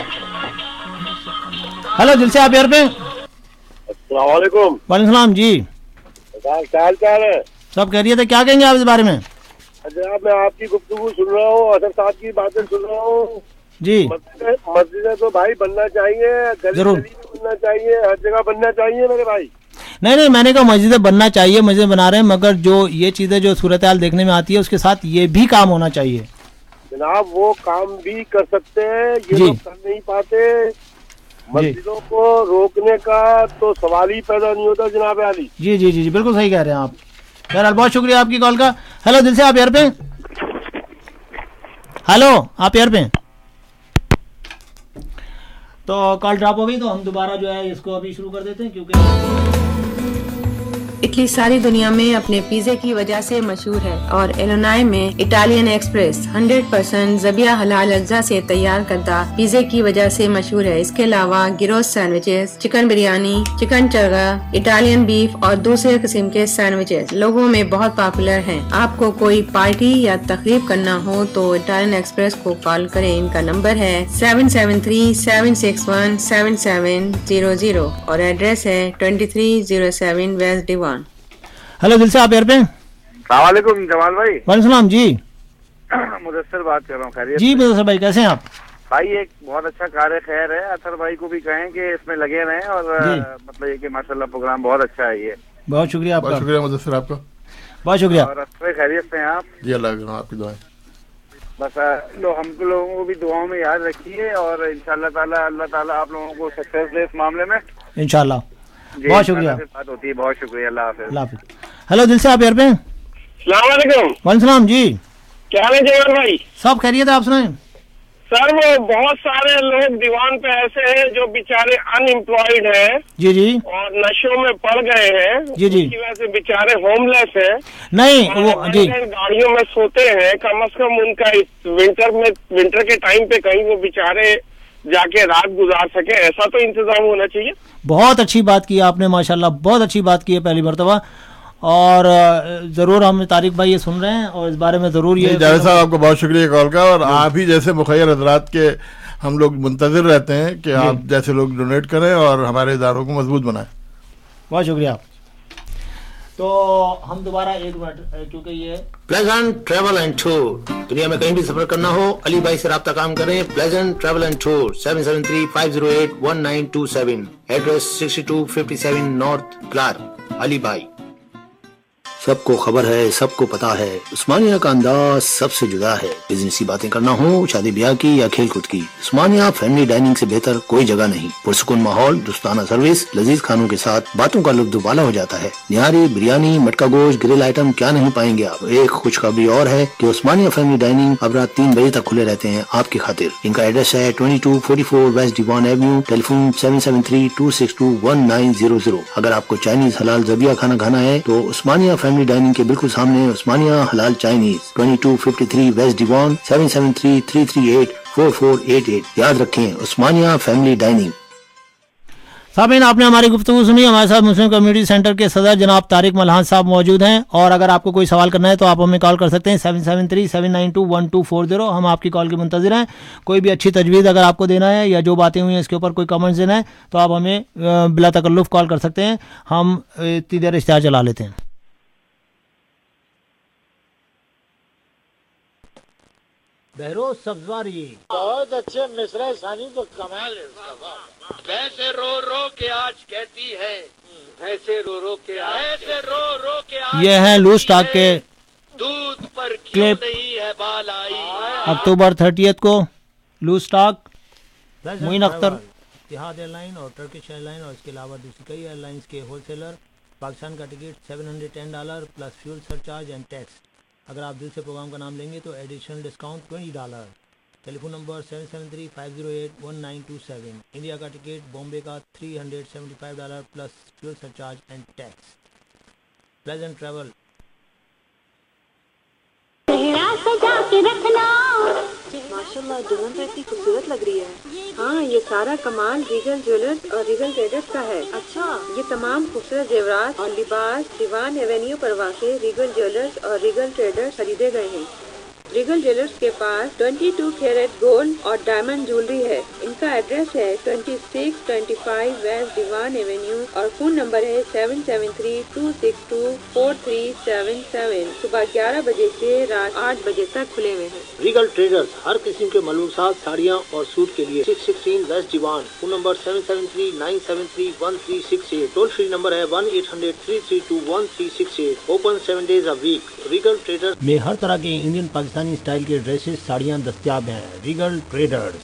हेलो, दिल से आप यार पे। अस्सलाम वालेकुम। वालेकुम सलाम जी। क्या हाल चाल है? सब कह रही थे, क्या कहेंगे आप इस बारे में? जनाब, मैं आपकी गुफ्तगू सुन रहा हूँ, असर साहब की बातें सुन रहा हूँ, جی مسجدیں تو بھائی بننا چاہیے, گلی گلی میں بننا چاہیے, ہر جگہ بننا چاہیے میرے بھائی. نہیں نہیں میں نے کہا مسجدیں بننا چاہیے, مسجدیں بنا رہے ہیں, مگر جو یہ چیزیں جو صورتحال دیکھنے میں آتی ہے اس کے ساتھ یہ بھی کام ہونا چاہیے. جناب وہ کام بھی کر سکتے ہیں, یہ لوگ کر نہیں پاتے. مسجدوں کو روکنے کا تو سوال ہی پیدا نہیں ہوتا جناب عالی. جی جی جی جی بالکل صحیح کہہ رہے ہیں آپ. بہرحال بہت شکریہ آپ کی کال کا. ہیلو دل سے, آپ ایئر پہ, ہیلو آپ ایئر پہ. تو کال ڈراپ ہو گئی تو ہم دوبارہ جو ہے اس کو ابھی شروع کر دیتے ہیں کیونکہ اٹلی ساری دنیا میں اپنے پیزے کی وجہ سے مشہور ہے اور ایلونائی میں اٹالین ایکسپریس ہنڈریڈ پرسینٹ ذبیحہ حلال اجزاء سے تیار کردہ پیزے کی وجہ سے مشہور ہے. اس کے علاوہ gyros sandwiches, chicken biryani, chicken chargha, Italian beef اور دوسرے قسم کے سینڈوچز لوگوں میں بہت پاپولر ہیں. آپ کو کوئی پارٹی یا تقریب کرنا ہو تو اٹالین ایکسپریس کو کال کریں. ان کا نمبر ہے seven seven three seven six one seven seven zero zero اور ایڈریس ہے twenty three zero seven west Devon. Hello Dil Se, آپ ایئر پہ. السلام علیکم جمال بھائی. وعلیکم السلام. جی مدثر بات کر رہا ہوں. خیریت جی مدثر بھائی, کیسے ہیں آپ؟ بھائی ایک بہت اچھا کار خیر ہے, اطہر بھائی کو بھی کہیں کہ اس میں لگے رہیں اور مطلب یہ کہ ماشاءاللہ پروگرام بہت اچھا ہے. یہ بہت شکریہ آپ کا. بہت شکریہ مدثر آپ کا. بہت شکریہ. اور اطہر خیریت سے ہیں آپ؟ جی اللہ کا آپ کی دعائیں. بس لو ہم کو لوگوں کو بھی دعاؤں میں یاد رکھیے اور انشاءاللہ تعالیٰ اللہ تعالیٰ آپ لوگوں کو سکسیس دے اس معاملے میں انشاءاللہ. بہت شکریہ. بات ہوتی ہے. بہت شکریہ. اللہ حافظ. اللہ حافظ. ہیلو دل سے, آپ ایئر پہ. السلام علیکم. وعلیکم السلام. جی کیا حال ہے جوان بھائی؟ سب خیریت ہے, آپ سنائیں. سر وہ بہت سارے لوگ دیوان پہ ایسے ہیں جو بیچارے ان امپلائڈ ہیں جی جی اور نشوں میں پڑ گئے ہیں جی جی, اس کی وجہ سے بیچارے ہوم لیس ہیں. نہیں وہ جی گاڑیوں میں سوتے ہیں. کم از کم ان کا اس ونٹر میں ونٹر کے ٹائم پہ کہیں وہ بیچارے جا کے رات گزار سکے, ایسا تو انتظام ہونا چاہیے. بہت اچھی بات کی آپ نے, ماشاءاللہ بہت اچھی بات کی ہے پہلی مرتبہ. اور ضرور ہم طارق بھائی یہ سن رہے ہیں اور اس بارے میں ضرور یہ. جاوید صاحب آپ کو بہت شکریہ کال کا, اور آپ ہی جیسے مخیر حضرات کے ہم لوگ منتظر رہتے ہیں کہ آپ جیسے لوگ ڈونیٹ کریں اور ہمارے اداروں کو مضبوط بنائیں. بہت شکریہ. تو ہم دوبارہ ایک منٹ, کیونکہ یہ پلیزنٹ ٹریول اینڈ ٹور, دنیا میں کہیں بھی سفر کرنا ہو علی بھائی سے رابطہ کام کریں. Pleasant travel and tour, seven seven three five zero eight one nine two seven, address sixty two fifty seven north Clark. Ali بھائی سب کو خبر ہے, سب کو پتا ہے, عثمانیہ کا انداز سب سے جدا ہے. بزنسی باتیں کرنا ہو, شادی بیاہ کی یا کھیل کود کی, عثمانیہ فیملی ڈائننگ سے بہتر کوئی جگہ نہیں. پرسکون ماحول, دوستانہ سروس, لذیذ کھانوں کے ساتھ باتوں کا لطف والا ہو جاتا ہے. نہاری, بریانی, مٹکا گوشت, گرل آئٹم کیا نہیں پائیں گے آپ. ایک خوشخبری اور ہے کہ عثمانیہ فیملی ڈائننگ اب رات تین بجے تک کھلے رہتے ہیں آپ کی خاطر. ان کا ایڈریس ہے twenty two forty four west Devon avenue, telephone seven seven three two six two one nine zero zero. اگر آپ کو چائنیز حلال ذبیحہ کھانا کھانا ہے تو عثمانیہ فیملی ڈائننگ کے بالکل سامنے عثمانیہ حلال Chinese, twenty two fifty three west Devon, seven seven three three three eight four four eight eight. یاد رکھیں عثمانیہ فیملی ڈائننگ. سامعین, آپ نے ہماری گفتگو سنی. ہمارے ساتھ مسلم کمیونٹی سینٹر کے صدر جناب طارق ملحان صاحب موجود ہیں, اور اگر آپ کو کوئی سوال کرنا ہے تو آپ ہمیں کال کر سکتے ہیں seven seven three seven nine two one two four zero. ہم آپ کی کال کے منتظر ہیں. کوئی بھی اچھی تجویز اگر آپ کو دینا ہے یا جو باتیں ہوئی ہیں اس کے اوپر کوئی کمنٹس دینا ہے تو آپ ہمیں بلا تکلف کال کر سکتے ہیں. ہم اتنی دیر اشتہار چلا لیتے ہیں. بہروز سبزواری بہت اچھے مصرع ثانی تو کمال ہے. ویسے رو رو کے آج کہتی ہے, ویسے رو رو کے ایسے رو رو کے آج یہ ہیں لوز اسٹاک کے دودھ پر کیوں نہیں ہے بال آئی. اکتوبر تھرٹیتھ کو لوز اسٹاک, Moin Akhtar, Etihad air line اور ٹرکش ایئر لائن اور اس کے علاوہ دوسری کئی ایئر لائنس کے ہول سیلر. پاکستان کا ticket seven hundred ten dollar plus fuel surcharge and tax. اگر آپ دل سے پروگرام کا نام لیں گے تو additional discount twenty dollar. Telephone number seven seven three five zero eight one nine two seven. India کا ٹکٹ بامبے کا three hundred seventy five dollar plus fuel surcharge and tax. Pleasant travel. ماشاء اللہ دلہن تو اتنی خوبصورت لگ رہی ہے. ہاں, یہ سارا کمال ریگل جیولرز اور ریگل ٹریڈرز کا ہے. اچھا, یہ تمام خوبصورت زیورات اور لباس دیوان ایونیو پر واقع ریگل جیولرز اور ریگل ٹریڈرز خریدے گئے ہیں. ریگل جیولرز کے پاس ٹوئنٹی ٹو کیرٹ گولڈ اور ڈائمنڈ جیولری ہے. ان کا ایڈریس ہے twenty six twenty five west Devon avenue اور فون نمبر ہے seven seven three two six two four three seven seven. صبح گیارہ بجے سے رات آٹھ بجے تک کھلے ہوئے ہیں. ریگل ٹریڈرز ہر قسم کے ملبوسات، ساڑیاں اور سوٹ کے لیے six sixteen west Devon. Phone number seven seven three nine seven three one three six eight. Toll free number ہے one eight hundred three three two one three six eight. Open seven days a week. Regal traders میں ہر طرح کے Indian Pakistani style کے dresses, ساڑیاں دستیاب ہیں. Regal traders.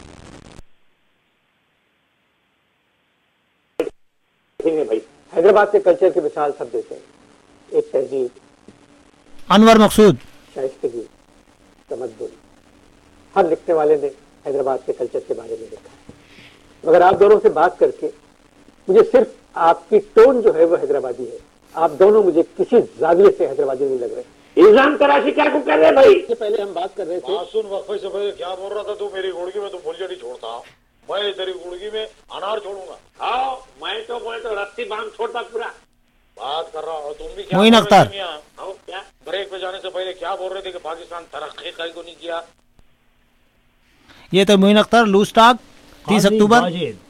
بھائی حیدرآباد کے کلچر کی مثال سب دیتے ہیں. ایک تہذیب، انور مقصود، شائستگی، تمدن. ہر لکھنے والے نے حیدرآباد کے کلچر کے بارے میں لکھا ہے، مگر آپ دونوں سے بات کر کے مجھے صرف آپ کی ٹون جو ہے وہ حیدرآبادی ہے. آپ دونوں مجھے کسی زاویے سے حیدرآبادی نہیں لگ رہے. الزام تراشی کیا کو کر رہے بھائی؟ اس سے پہلے ہم بات کر رہے تھے. سن وقفے سے پہلے کیا بول رہا تھا تو؟ میری گڑگی میں تو بھلیا نہیں چھوڑتا، میں تیری گڑگی میں انار چھوڑوں گا. ہاں میں تو بولے تو رسی باندھ چھوڑتا پورا. بات کر رہا ہوں. تم بھی معین اختر کیا بریک پہ جانے سے پہلے کیا بول رہے تھے کہ پاکستان ترقی کہیں کو نہیں کیا؟ یہ تو معین اختر لوز ٹاک تیس اکتوبر.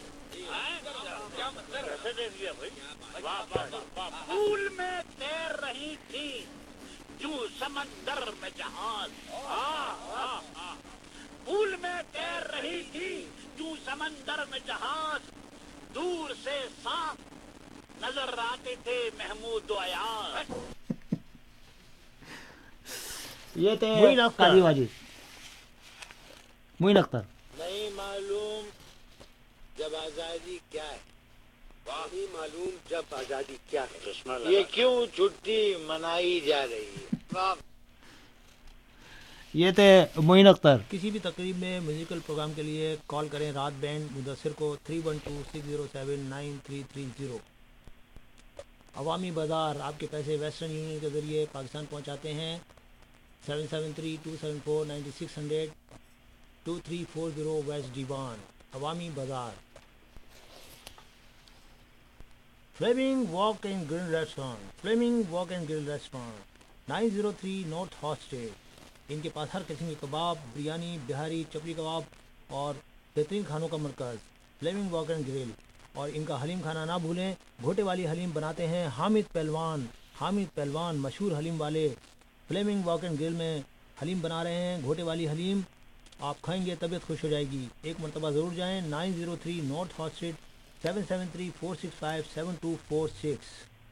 پھول میں تیر رہی تھی جو سمندر میں جہاز. پھول میں تیر رہی تھی جو سمندر میں جہاز. دور سے صاف نظر آتے تھے محمود و ایاز. یہ تھے معین اختر. معین اختر. نہیں معلوم جب آزادی کیا ہے، نہیں معلوم جب آزادی کیا ہے. یہ کیوں چھٹی منائی جا رہی ہے؟ یہ تھے معین اختر. کسی بھی تقریب میں میوزیکل پروگرام کے لیے کال کریں رات بینڈ مدثر کو three one two six zero seven nine three three zero. Awami Bazaar آپ کے پیسے ویسٹرن یونین کے ذریعے پاکستان پہنچاتے ہیں. Seven seven three two seven four ninety six hundred two three four zero west Devon. Awami Bazaar. Flaming wok and grill restaurant. Flaming wok and grill restaurant nine zero three north house street. ان کے پاس ہر قسم کے کباب، بریانی، بہاری، چپلی کباب اور بہترین کھانوں کا مرکز فلیمنگ واک اینڈ گرل. اور ان کا حلیم کھانا نہ بھولیں. گھوٹے والی حلیم بناتے ہیں حامد پہلوان. حامد پہلوان مشہور حلیم والے فلیمنگ واک اینڈ گرل میں حلیم بنا رہے ہیں. گھوٹے والی حلیم آپ کھائیں گے طبیعت خوش ہو جائے گی. ایک مرتبہ ضرور جائیں. Nine zero three north house street seven seven three four six five seven two four six.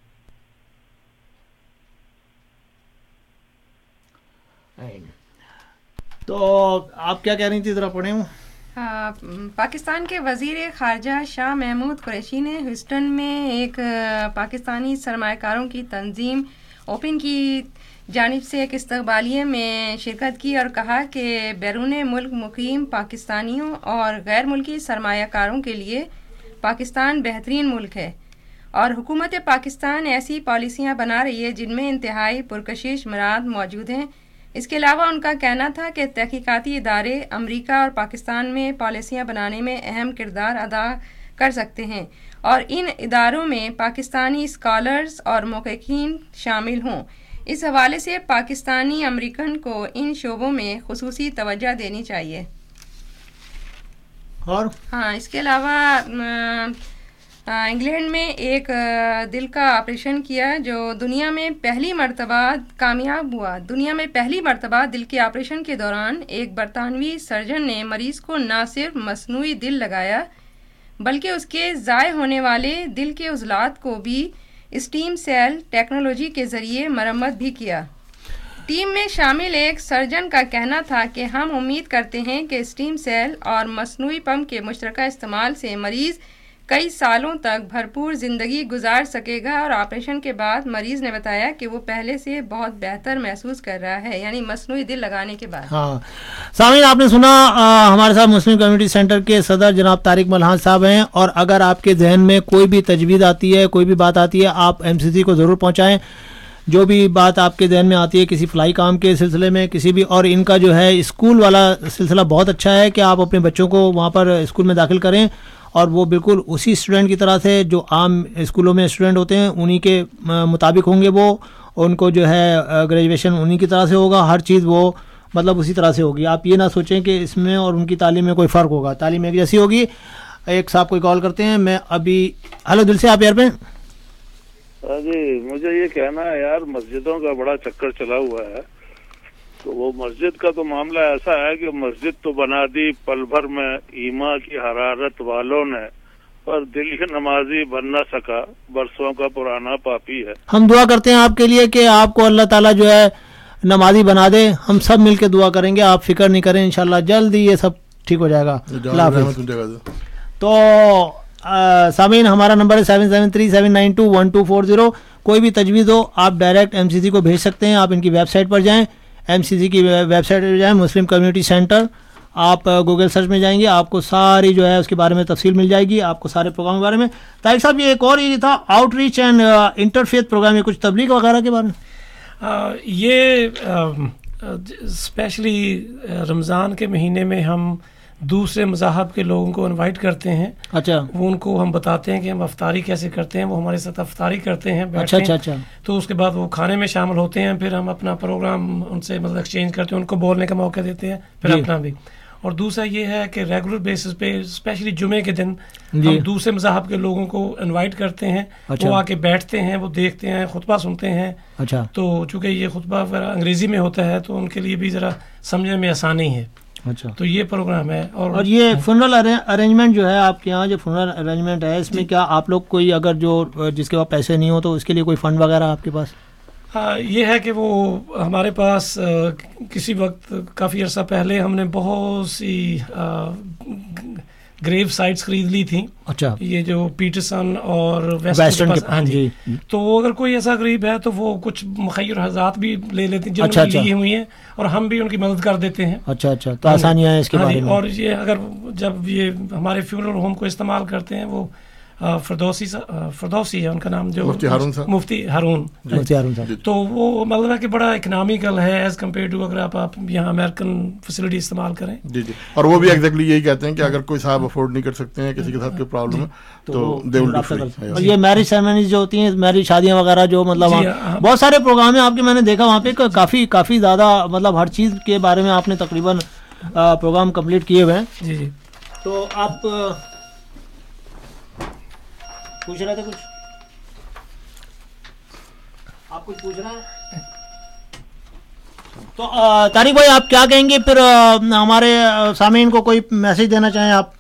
تو آپ کیا کہہ رہی تھی، ذرا پڑھیں ہوں. پاکستان کے وزیر خارجہ شاہ محمود قریشی نے ہیوسٹن میں ایک پاکستانی سرمایہ کاروں کی تنظیم اوپن کی جانب سے ایک استقبالیے میں شرکت کی اور کہا کہ بیرون ملک مقیم پاکستانیوں اور غیر ملکی سرمایہ کاروں کے لیے پاکستان بہترین ملک ہے اور حکومت پاکستان ایسی پالیسیاں بنا رہی ہے جن میں انتہائی پرکشش مراد موجود ہیں. اس کے علاوہ ان کا کہنا تھا کہ تحقیقاتی ادارے امریکہ اور پاکستان میں پالیسیاں بنانے میں اہم کردار ادا کر سکتے ہیں اور ان اداروں میں پاکستانی اسکالرز اور محققین شامل ہوں. اس حوالے سے پاکستانی امریکن کو ان شعبوں میں خصوصی توجہ دینی چاہیے. اور ہاں اس کے علاوہ انگلینڈ میں ایک دل کا آپریشن کیا جو دنیا میں پہلی مرتبہ کامیاب ہوا. دنیا میں پہلی مرتبہ دل کے آپریشن کے دوران ایک برطانوی سرجن نے مریض کو نہ صرف مصنوعی دل لگایا بلکہ اس کے ضائع ہونے والے دل کے عضلات کو بھی اسٹیم سیل ٹیکنالوجی کے ذریعے مرمت بھی کیا. ٹیم میں شامل ایک سرجن کا کہنا تھا کہ ہم امید کرتے ہیں کہ اسٹیم سیل اور مصنوعی پمپ کے مشترکہ استعمال سے مریض کئی سالوں تک بھرپور زندگی گزار سکے گا. اور آپریشن کے بعد مریض نے بتایا کہ وہ پہلے سے بہت بہتر محسوس کر رہا ہے، یعنی مصنوعی دل لگانے کے بعد. ہاں سامعین، آپ نے سنا ہمارے ساتھ مسلم کمیونٹی سینٹر کے صدر جناب طارق ملحان صاحب ہیں. اور اگر آپ کے ذہن میں کوئی بھی تجویز آتی ہے، کوئی بھی بات آتی ہے، آپ ایم سی سی کو ضرور پہنچائیں. جو بھی بات آپ کے ذہن میں آتی ہے کسی فلاحی کام کے سلسلے میں کسی بھی، اور ان کا جو ہے اسکول والا سلسلہ بہت اچھا ہے کہ آپ اپنے بچوں کو وہاں پر اسکول میں داخل کریں اور وہ بالکل اسی اسٹوڈنٹ کی طرح سے جو عام اسکولوں میں اسٹوڈنٹ ہوتے ہیں انہی کے مطابق ہوں گے. وہ ان کو جو ہے گریجویشن انہی کی طرح سے ہوگا. ہر چیز وہ مطلب اسی طرح سے ہوگی. آپ یہ نہ سوچیں کہ اس میں اور ان کی تعلیم میں کوئی فرق ہوگا, تعلیم ایک جیسی ہوگی. ایک صاحب کوئی کال کرتے ہیں, میں ابھی ہلو دل سے, آپ ایئر پہ. جی مجھے یہ کہنا ہے یار, مسجدوں کا بڑا چکر چلا ہوا ہے, تو وہ مسجد کا تو معاملہ ایسا ہے کہ مسجد تو بنا دی پل بھر میں ایما کی حرارت والوں نے, پر دل کی نمازی بن نہ سکا, برسوں کا پرانا پاپی ہے. ہم دعا کرتے ہیں آپ کے لیے کہ آپ کو اللہ تعالیٰ جو ہے نمازی بنا دے. ہم سب مل کے دعا کریں گے, آپ فکر نہیں کریں, انشاءاللہ جلدی یہ سب ٹھیک ہو جائے گا. اللہ حافظ. تو سامعین ہمارا نمبر ہے seven seven three seven nine two one two four zero. کوئی بھی تجویز ہو آپ ڈائریکٹ ایم سی سی کو بھیج سکتے ہیں. آپ ان کی ویب سائٹ پر جائیں, ایم سی سی کی ویب سائٹ پر جائیں, مسلم کمیونٹی سینٹر, آپ گوگل سرچ میں جائیں گے, آپ کو ساری جو ہے اس کے بارے میں تفصیل مل جائے گی, آپ کو سارے پروگرام کے بارے میں. طارق صاحب یہ ایک اور یہ تھا outreach and interfaith program, یہ کچھ تبلیغ وغیرہ کے بارے میں. یہ اسپیشلی رمضان کے مہینے میں ہم دوسرے مذاہب کے لوگوں کو انوائٹ کرتے ہیں. اچھا. وہ ان کو ہم بتاتے ہیں کہ ہم افطاری کیسے کرتے ہیں, وہ ہمارے ساتھ افطاری کرتے ہیں, اچھا اچھا اچھا. تو اس کے بعد وہ کھانے میں شامل ہوتے ہیں, پھر ہم اپنا پروگرام ان سے مطلب ایکسچینج کرتے ہیں, ان کو بولنے کا موقع دیتے ہیں, پھر اپنا بھی. اور دوسرا یہ ہے کہ ریگولر بیسس پہ اسپیشلی جمعے کے دن ہم دوسرے مذاہب کے لوگوں کو انوائٹ کرتے ہیں. وہ آ کے بیٹھتے ہیں, وہ دیکھتے ہیں, خطبہ سنتے ہیں. اچھا. تو چونکہ یہ خطبہ انگریزی میں ہوتا ہے تو ان کے لیے بھی ذرا سمجھنے میں آسانی ہے. اچھا. تو یہ پروگرام ہے. اور, اور یہ فنرل ارینجمنٹ جو ہے آپ کے یہاں, جو فنرل ارینجمنٹ ہے اس میں کیا آپ لوگ کوئی اگر جو جس کے پاس پیسے نہیں ہو تو اس کے لیے کوئی فنڈ وغیرہ آپ کے پاس؟ ہاں یہ ہے کہ وہ ہمارے پاس کسی وقت کافی عرصہ پہلے ہم نے بہت سی گریو سائٹس خرید لی تھیں. اچھا. یہ جو پیٹرسن اور ویسٹرن کے پاس. ہاں جی. تو اگر کوئی ایسا غریب ہے تو وہ کچھ مخیر حضرات بھی لے لیتے ہیں جنہوں نے لی ہوئی ہیں, اور ہم بھی ان کی مدد کر دیتے ہیں. اچھا اچھا. تو آسانیاں ہیں اس کے بارے میں. اور یہ اگر جب یہ ہمارے فیونرل ہوم کو استعمال کرتے ہیں, وہ فردوسی فردوسی ہے ان کا نام, جو مفتی ہارون صاحب, مفتی ہارون مفتی ہارون صاحب. تو وہ مطلب ہے کہ بڑا اکنامیکل ہے ایز کمپیئر ٹو اگر آپ آپ یہاں امریکن فیسلٹی استعمال کریں. جی جی. اور وہ بھی ایگزیکٹلی یہی کہتے ہیں کہ اگر کوئی صاحب افورڈ نہیں کر سکتے ہیں, کسی کے ساتھ کوئی پرابلم ہے تو دے ول ڈو فری. اور یہ میرج سیریمنیز جو ہوتی ہیں, میرج شادیاں وغیرہ جو مطلب بہت سارے پروگرام ہیں آپ کے, میں نے دیکھا وہاں پہ کافی کافی زیادہ مطلب ہر چیز کے بارے میں آپ نے تقریباً پروگرام کمپلیٹ کیے ہوئے ہیں. جی جی. تو آپ پوچھ رہے تھے کچھ, آپ کچھ پوچھ رہے ہیں تو طارق بھائی آپ کیا کہیں گے پھر ہمارے سامعین کو, کوئی میسج دینا چاہیں آپ؟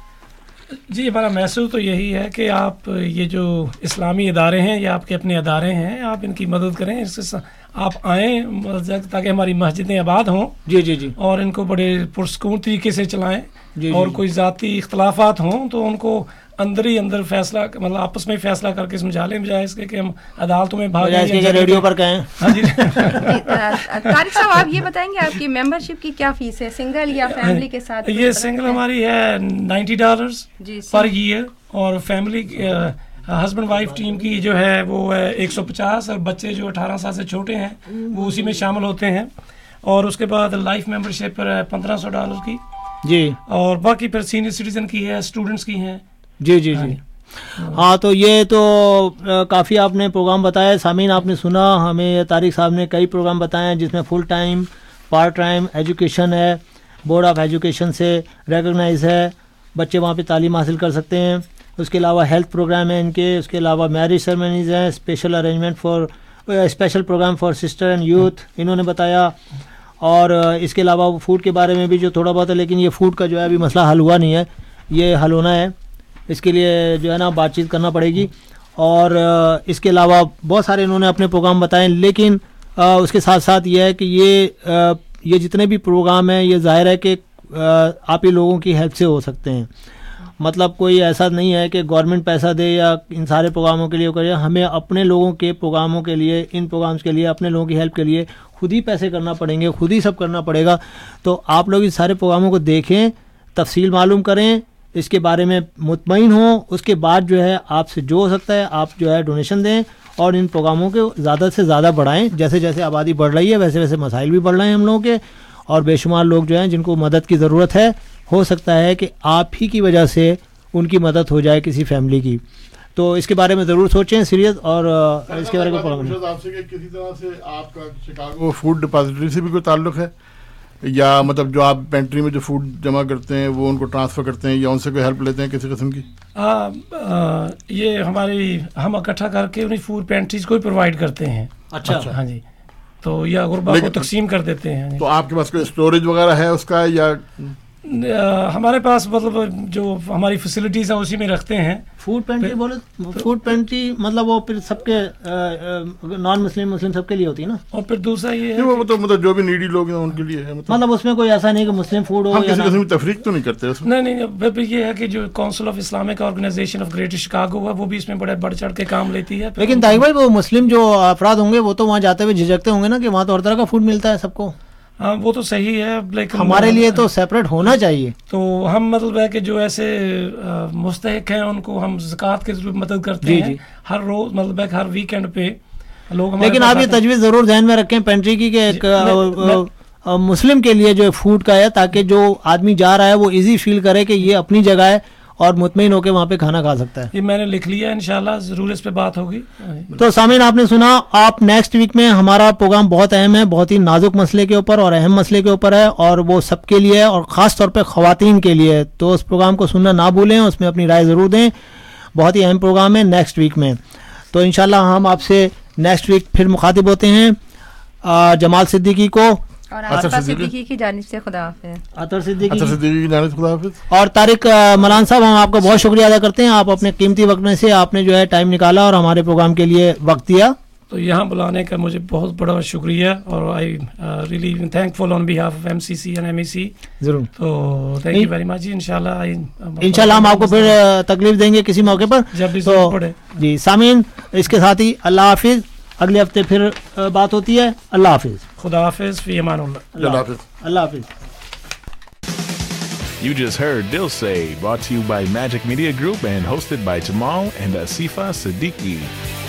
جی ہمارا میسج تو یہی ہے کہ آپ یہ جو اسلامی ادارے ہیں یا آپ کے اپنے ادارے ہیں, آپ ان کی مدد کریں, اس سے آپ آئیں تاکہ ہماری مسجدیں آباد ہوں. جی جی جی. اور ان کو بڑے پرسکون طریقے سے چلائیں. جی. اور کوئی ذاتی اختلافات ہوں تو ان کو اندر ہی اندر فیصلہ مطلب آپس میں فیصلہ کر کے سمجھا لیں, بجائے اس کے کہ ہم عدالتوں میں بھاگیں, ریڈیو پر کہیں. ہاں جی. طارق صاحب آپ یہ بتائیں گے آپ کی ممبرشپ کی کیا فیس ہے, سنگل یا فیملی کے ساتھ؟ یہ سنگل ہماری ہے نائنٹی ڈالرز پر ایئر, اور فیملی ہسبینڈ وائف ٹیم کی جو ہے وہ ہے ایک سو پچاس, اور بچے جو اٹھارہ سال سے چھوٹے ہیں وہ اسی میں شامل ہوتے ہیں. اور اس کے بعد لائف ممبرشپ پر ہے پندرہ سو ڈالر کی. جی. اور باقی پھر سینئر سٹیزن کی ہے, اسٹوڈنٹس کی ہیں. جی جی جی. ہاں تو یہ تو کافی آپ نے پروگرام بتایا. سامعین آپ نے سنا, ہمیں طارق صاحب نے کئی پروگرام بتائے ہیں جس میں full time, part time education ہے, بورڈ آف ایجوکیشن سے ریکگنائز ہے, بچے وہاں پہ تعلیم حاصل کر سکتے ہیں. اس کے علاوہ ہیلتھ پروگرام ہیں ان کے, اس کے علاوہ میرج سیریمنیز ہیں, special arrangement for special program for sister and youth انہوں نے بتایا. اور اس کے علاوہ فوڈ کے بارے میں بھی جو تھوڑا بہت ہے, لیکن یہ فوڈ کا جو ہے ابھی مسئلہ حل ہوا نہیں ہے, یہ حل ہونا ہے. اس کے لیے جو ہے نا بات چیت کرنا پڑے گی. اور اس کے علاوہ بہت سارے انہوں نے اپنے پروگرام بتائے, لیکن اس کے ساتھ ساتھ یہ ہے کہ یہ یہ جتنے بھی پروگرام ہیں یہ ظاہر ہے کہ آپ ہی لوگوں کی ہیلپ سے ہو سکتے ہیں. مطلب کوئی ایسا نہیں ہے کہ گورنمنٹ پیسہ دے یا ان سارے پروگراموں کے لیے کرے. ہمیں اپنے لوگوں کے پروگراموں کے لیے, ان پروگرامز کے لیے, اپنے لوگوں کی ہیلپ کے لیے خود ہی پیسے کرنا پڑیں گے, خود ہی سب کرنا پڑے گا. تو آپ لوگ اس سارے پروگراموں کو دیکھیں, تفصیل معلوم کریں, اس کے بارے میں مطمئن ہوں. اس کے بعد جو ہے آپ سے جو ہو سکتا ہے آپ جو ہے ڈونیشن دیں, اور ان پروگراموں کو زیادہ سے زیادہ بڑھائیں. جیسے جیسے آبادی بڑھ رہی ہے ویسے ویسے مسائل بھی بڑھ رہے ہیں ہم لوگوں کے, اور بے شمار لوگ جو ہیں جن کو مدد کی ضرورت ہے. ہو سکتا ہے کہ آپ ہی کی وجہ سے ان کی مدد ہو جائے کسی فیملی کی. تو اس کے بارے میں ضرور سوچیں سیریس, اور اس کے بارے میں آپ سے کہ کسی طرح سے آپ کا شکاگو فوڈ ڈپازیٹری سے بھی کوئی تعلق ہے یا مطلب جو آپ پینٹری میں جو فوڈ جمع کرتے ہیں وہ ان کو ٹرانسفر کرتے ہیں یا ان سے کوئی ہیلپ لیتے ہیں کسی قسم کی؟ آ, آ, یہ ہماری ہم اکٹھا کر کے انہیں فوڈ پینٹریز کو ہی پرووائڈ کرتے ہیں. اچھا ہاں جی, تو یا غربا کو تقسیم کر دیتے ہیں. تو آپ کے پاس کوئی اسٹوریج وغیرہ ہے اس کا یا؟ ہمارے پاس مطلب جو ہماری فیسلٹیز ہیں اسی میں رکھتے ہیں. فوڈ پینٹری بولے فوڈ پینٹری مطلب وہ پھر سب کے نان مسلم مسلم سب کے لیے ہوتی ہے نا. اور پھر دوسرا یہ ہے وہ مطلب جو بھی نیڈی لوگ ہیں ان کے لیے ہے. مطلب اس میں کوئی ایسا نہیں کہ مسلم فوڈ ہو یا کسی قسم کی تفریق تو نہیں کرتے اس میں؟ نہیں نہیں پھر یہ ہے کہ جو council of Islamic organization of greater Chicago ہے وہ بھی اس میں بڑے بڑھ چڑھ کے کام لیتی ہے. لیکن طاہر بھائی وہ مسلم جو افراد ہوں گے وہ تو وہاں جاتے ہوئے جھجکتے ہوں گے نا کہ وہاں تو ہر طرح کا فوڈ ملتا ہے سب کو. ہاں وہ تو صحیح ہے لیکن ہمارے لیے تو سیپریٹ ہونا چاہیے. تو ہم مطلب ہے کہ جو ایسے مستحق ہیں ان کو ہم زکوٰۃ کے ذریعے مدد کرتے ہیں ہر روز, مطلب ہے ہر ویکینڈ پہ لوگ. لیکن آپ یہ تجویز ضرور ذہن میں رکھیں پینٹری کی کہ ایک مسلم کے لیے جو فوڈ کا ہے تاکہ جو آدمی جا رہا ہے وہ ایزی فیل کرے کہ یہ اپنی جگہ ہے اور مطمئن ہو کے وہاں پہ کھانا کھا سکتا ہے. یہ میں نے لکھ لیا, انشاءاللہ ضرور اس پہ بات ہوگی. تو سامعین آپ نے سنا, آپ نیکسٹ ویک میں ہمارا پروگرام بہت اہم ہے, بہت ہی نازک مسئلے کے اوپر اور اہم مسئلے کے اوپر ہے اور وہ سب کے لیے اور خاص طور پہ خواتین کے لیے. تو اس پروگرام کو سننا نہ بھولیں, اس میں اپنی رائے ضرور دیں. بہت ہی اہم پروگرام ہے نیکسٹ ویک میں. تو انشاءاللہ ہم آپ سے نیکسٹ ویک پھر مخاطب ہوتے ہیں. جمال صدیقی کو اور عاطفہ صدیقی کی جانب سے خدا حافظ. عطر صدیقی کی جانب سے خدا حافظ. اور طارق ملان صاحب ہم آپ کا بہت شکریہ ادا کرتے ہیں, آپ اپنے قیمتی وقت میں سے آپ نے جو ہے ٹائم نکالا اور ہمارے پروگرام کے لیے وقت دیا. تو یہاں بلانے کا مجھے بہت بڑا شکریہ اور I really thankful on behalf of M C C and M E C. ضرور. تو تھینک یو ویری مچ جی. انشاءاللہ انشاءاللہ ہم آپ کو پھر تکلیف دیں گے کسی موقع پر جب بھی ضرورت پڑے. جی سامعین, اس کے ساتھ ہی اللہ حافظ. اگلے ہفتے پھر بات ہوتی ہے. اللہ حافظ. خدا حافظ. فی امان اللہ. اللہ حافظ. اللہ حافظ. You just heard Dil Say, brought to you by Magic Media Group and hosted by Jamal and Asifa Siddiqui.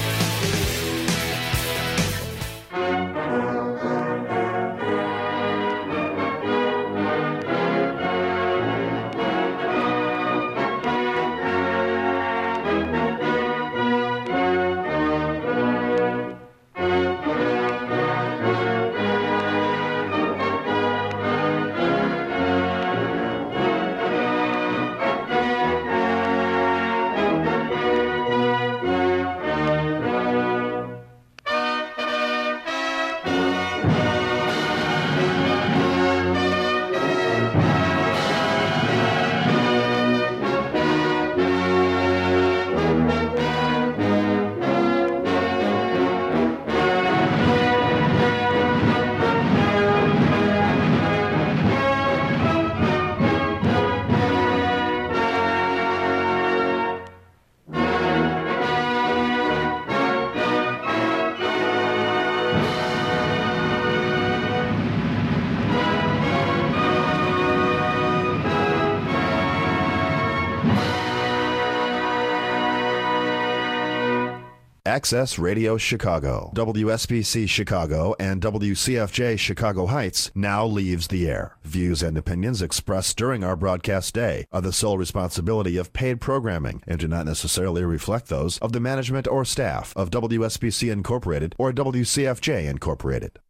Access Radio Chicago, W S B C Chicago, and W C F J Chicago Heights now leaves the air. Views and opinions expressed during our broadcast day are the sole responsibility of paid programming and do not necessarily reflect those of the management or staff of W S B C Incorporated or W C F J Incorporated.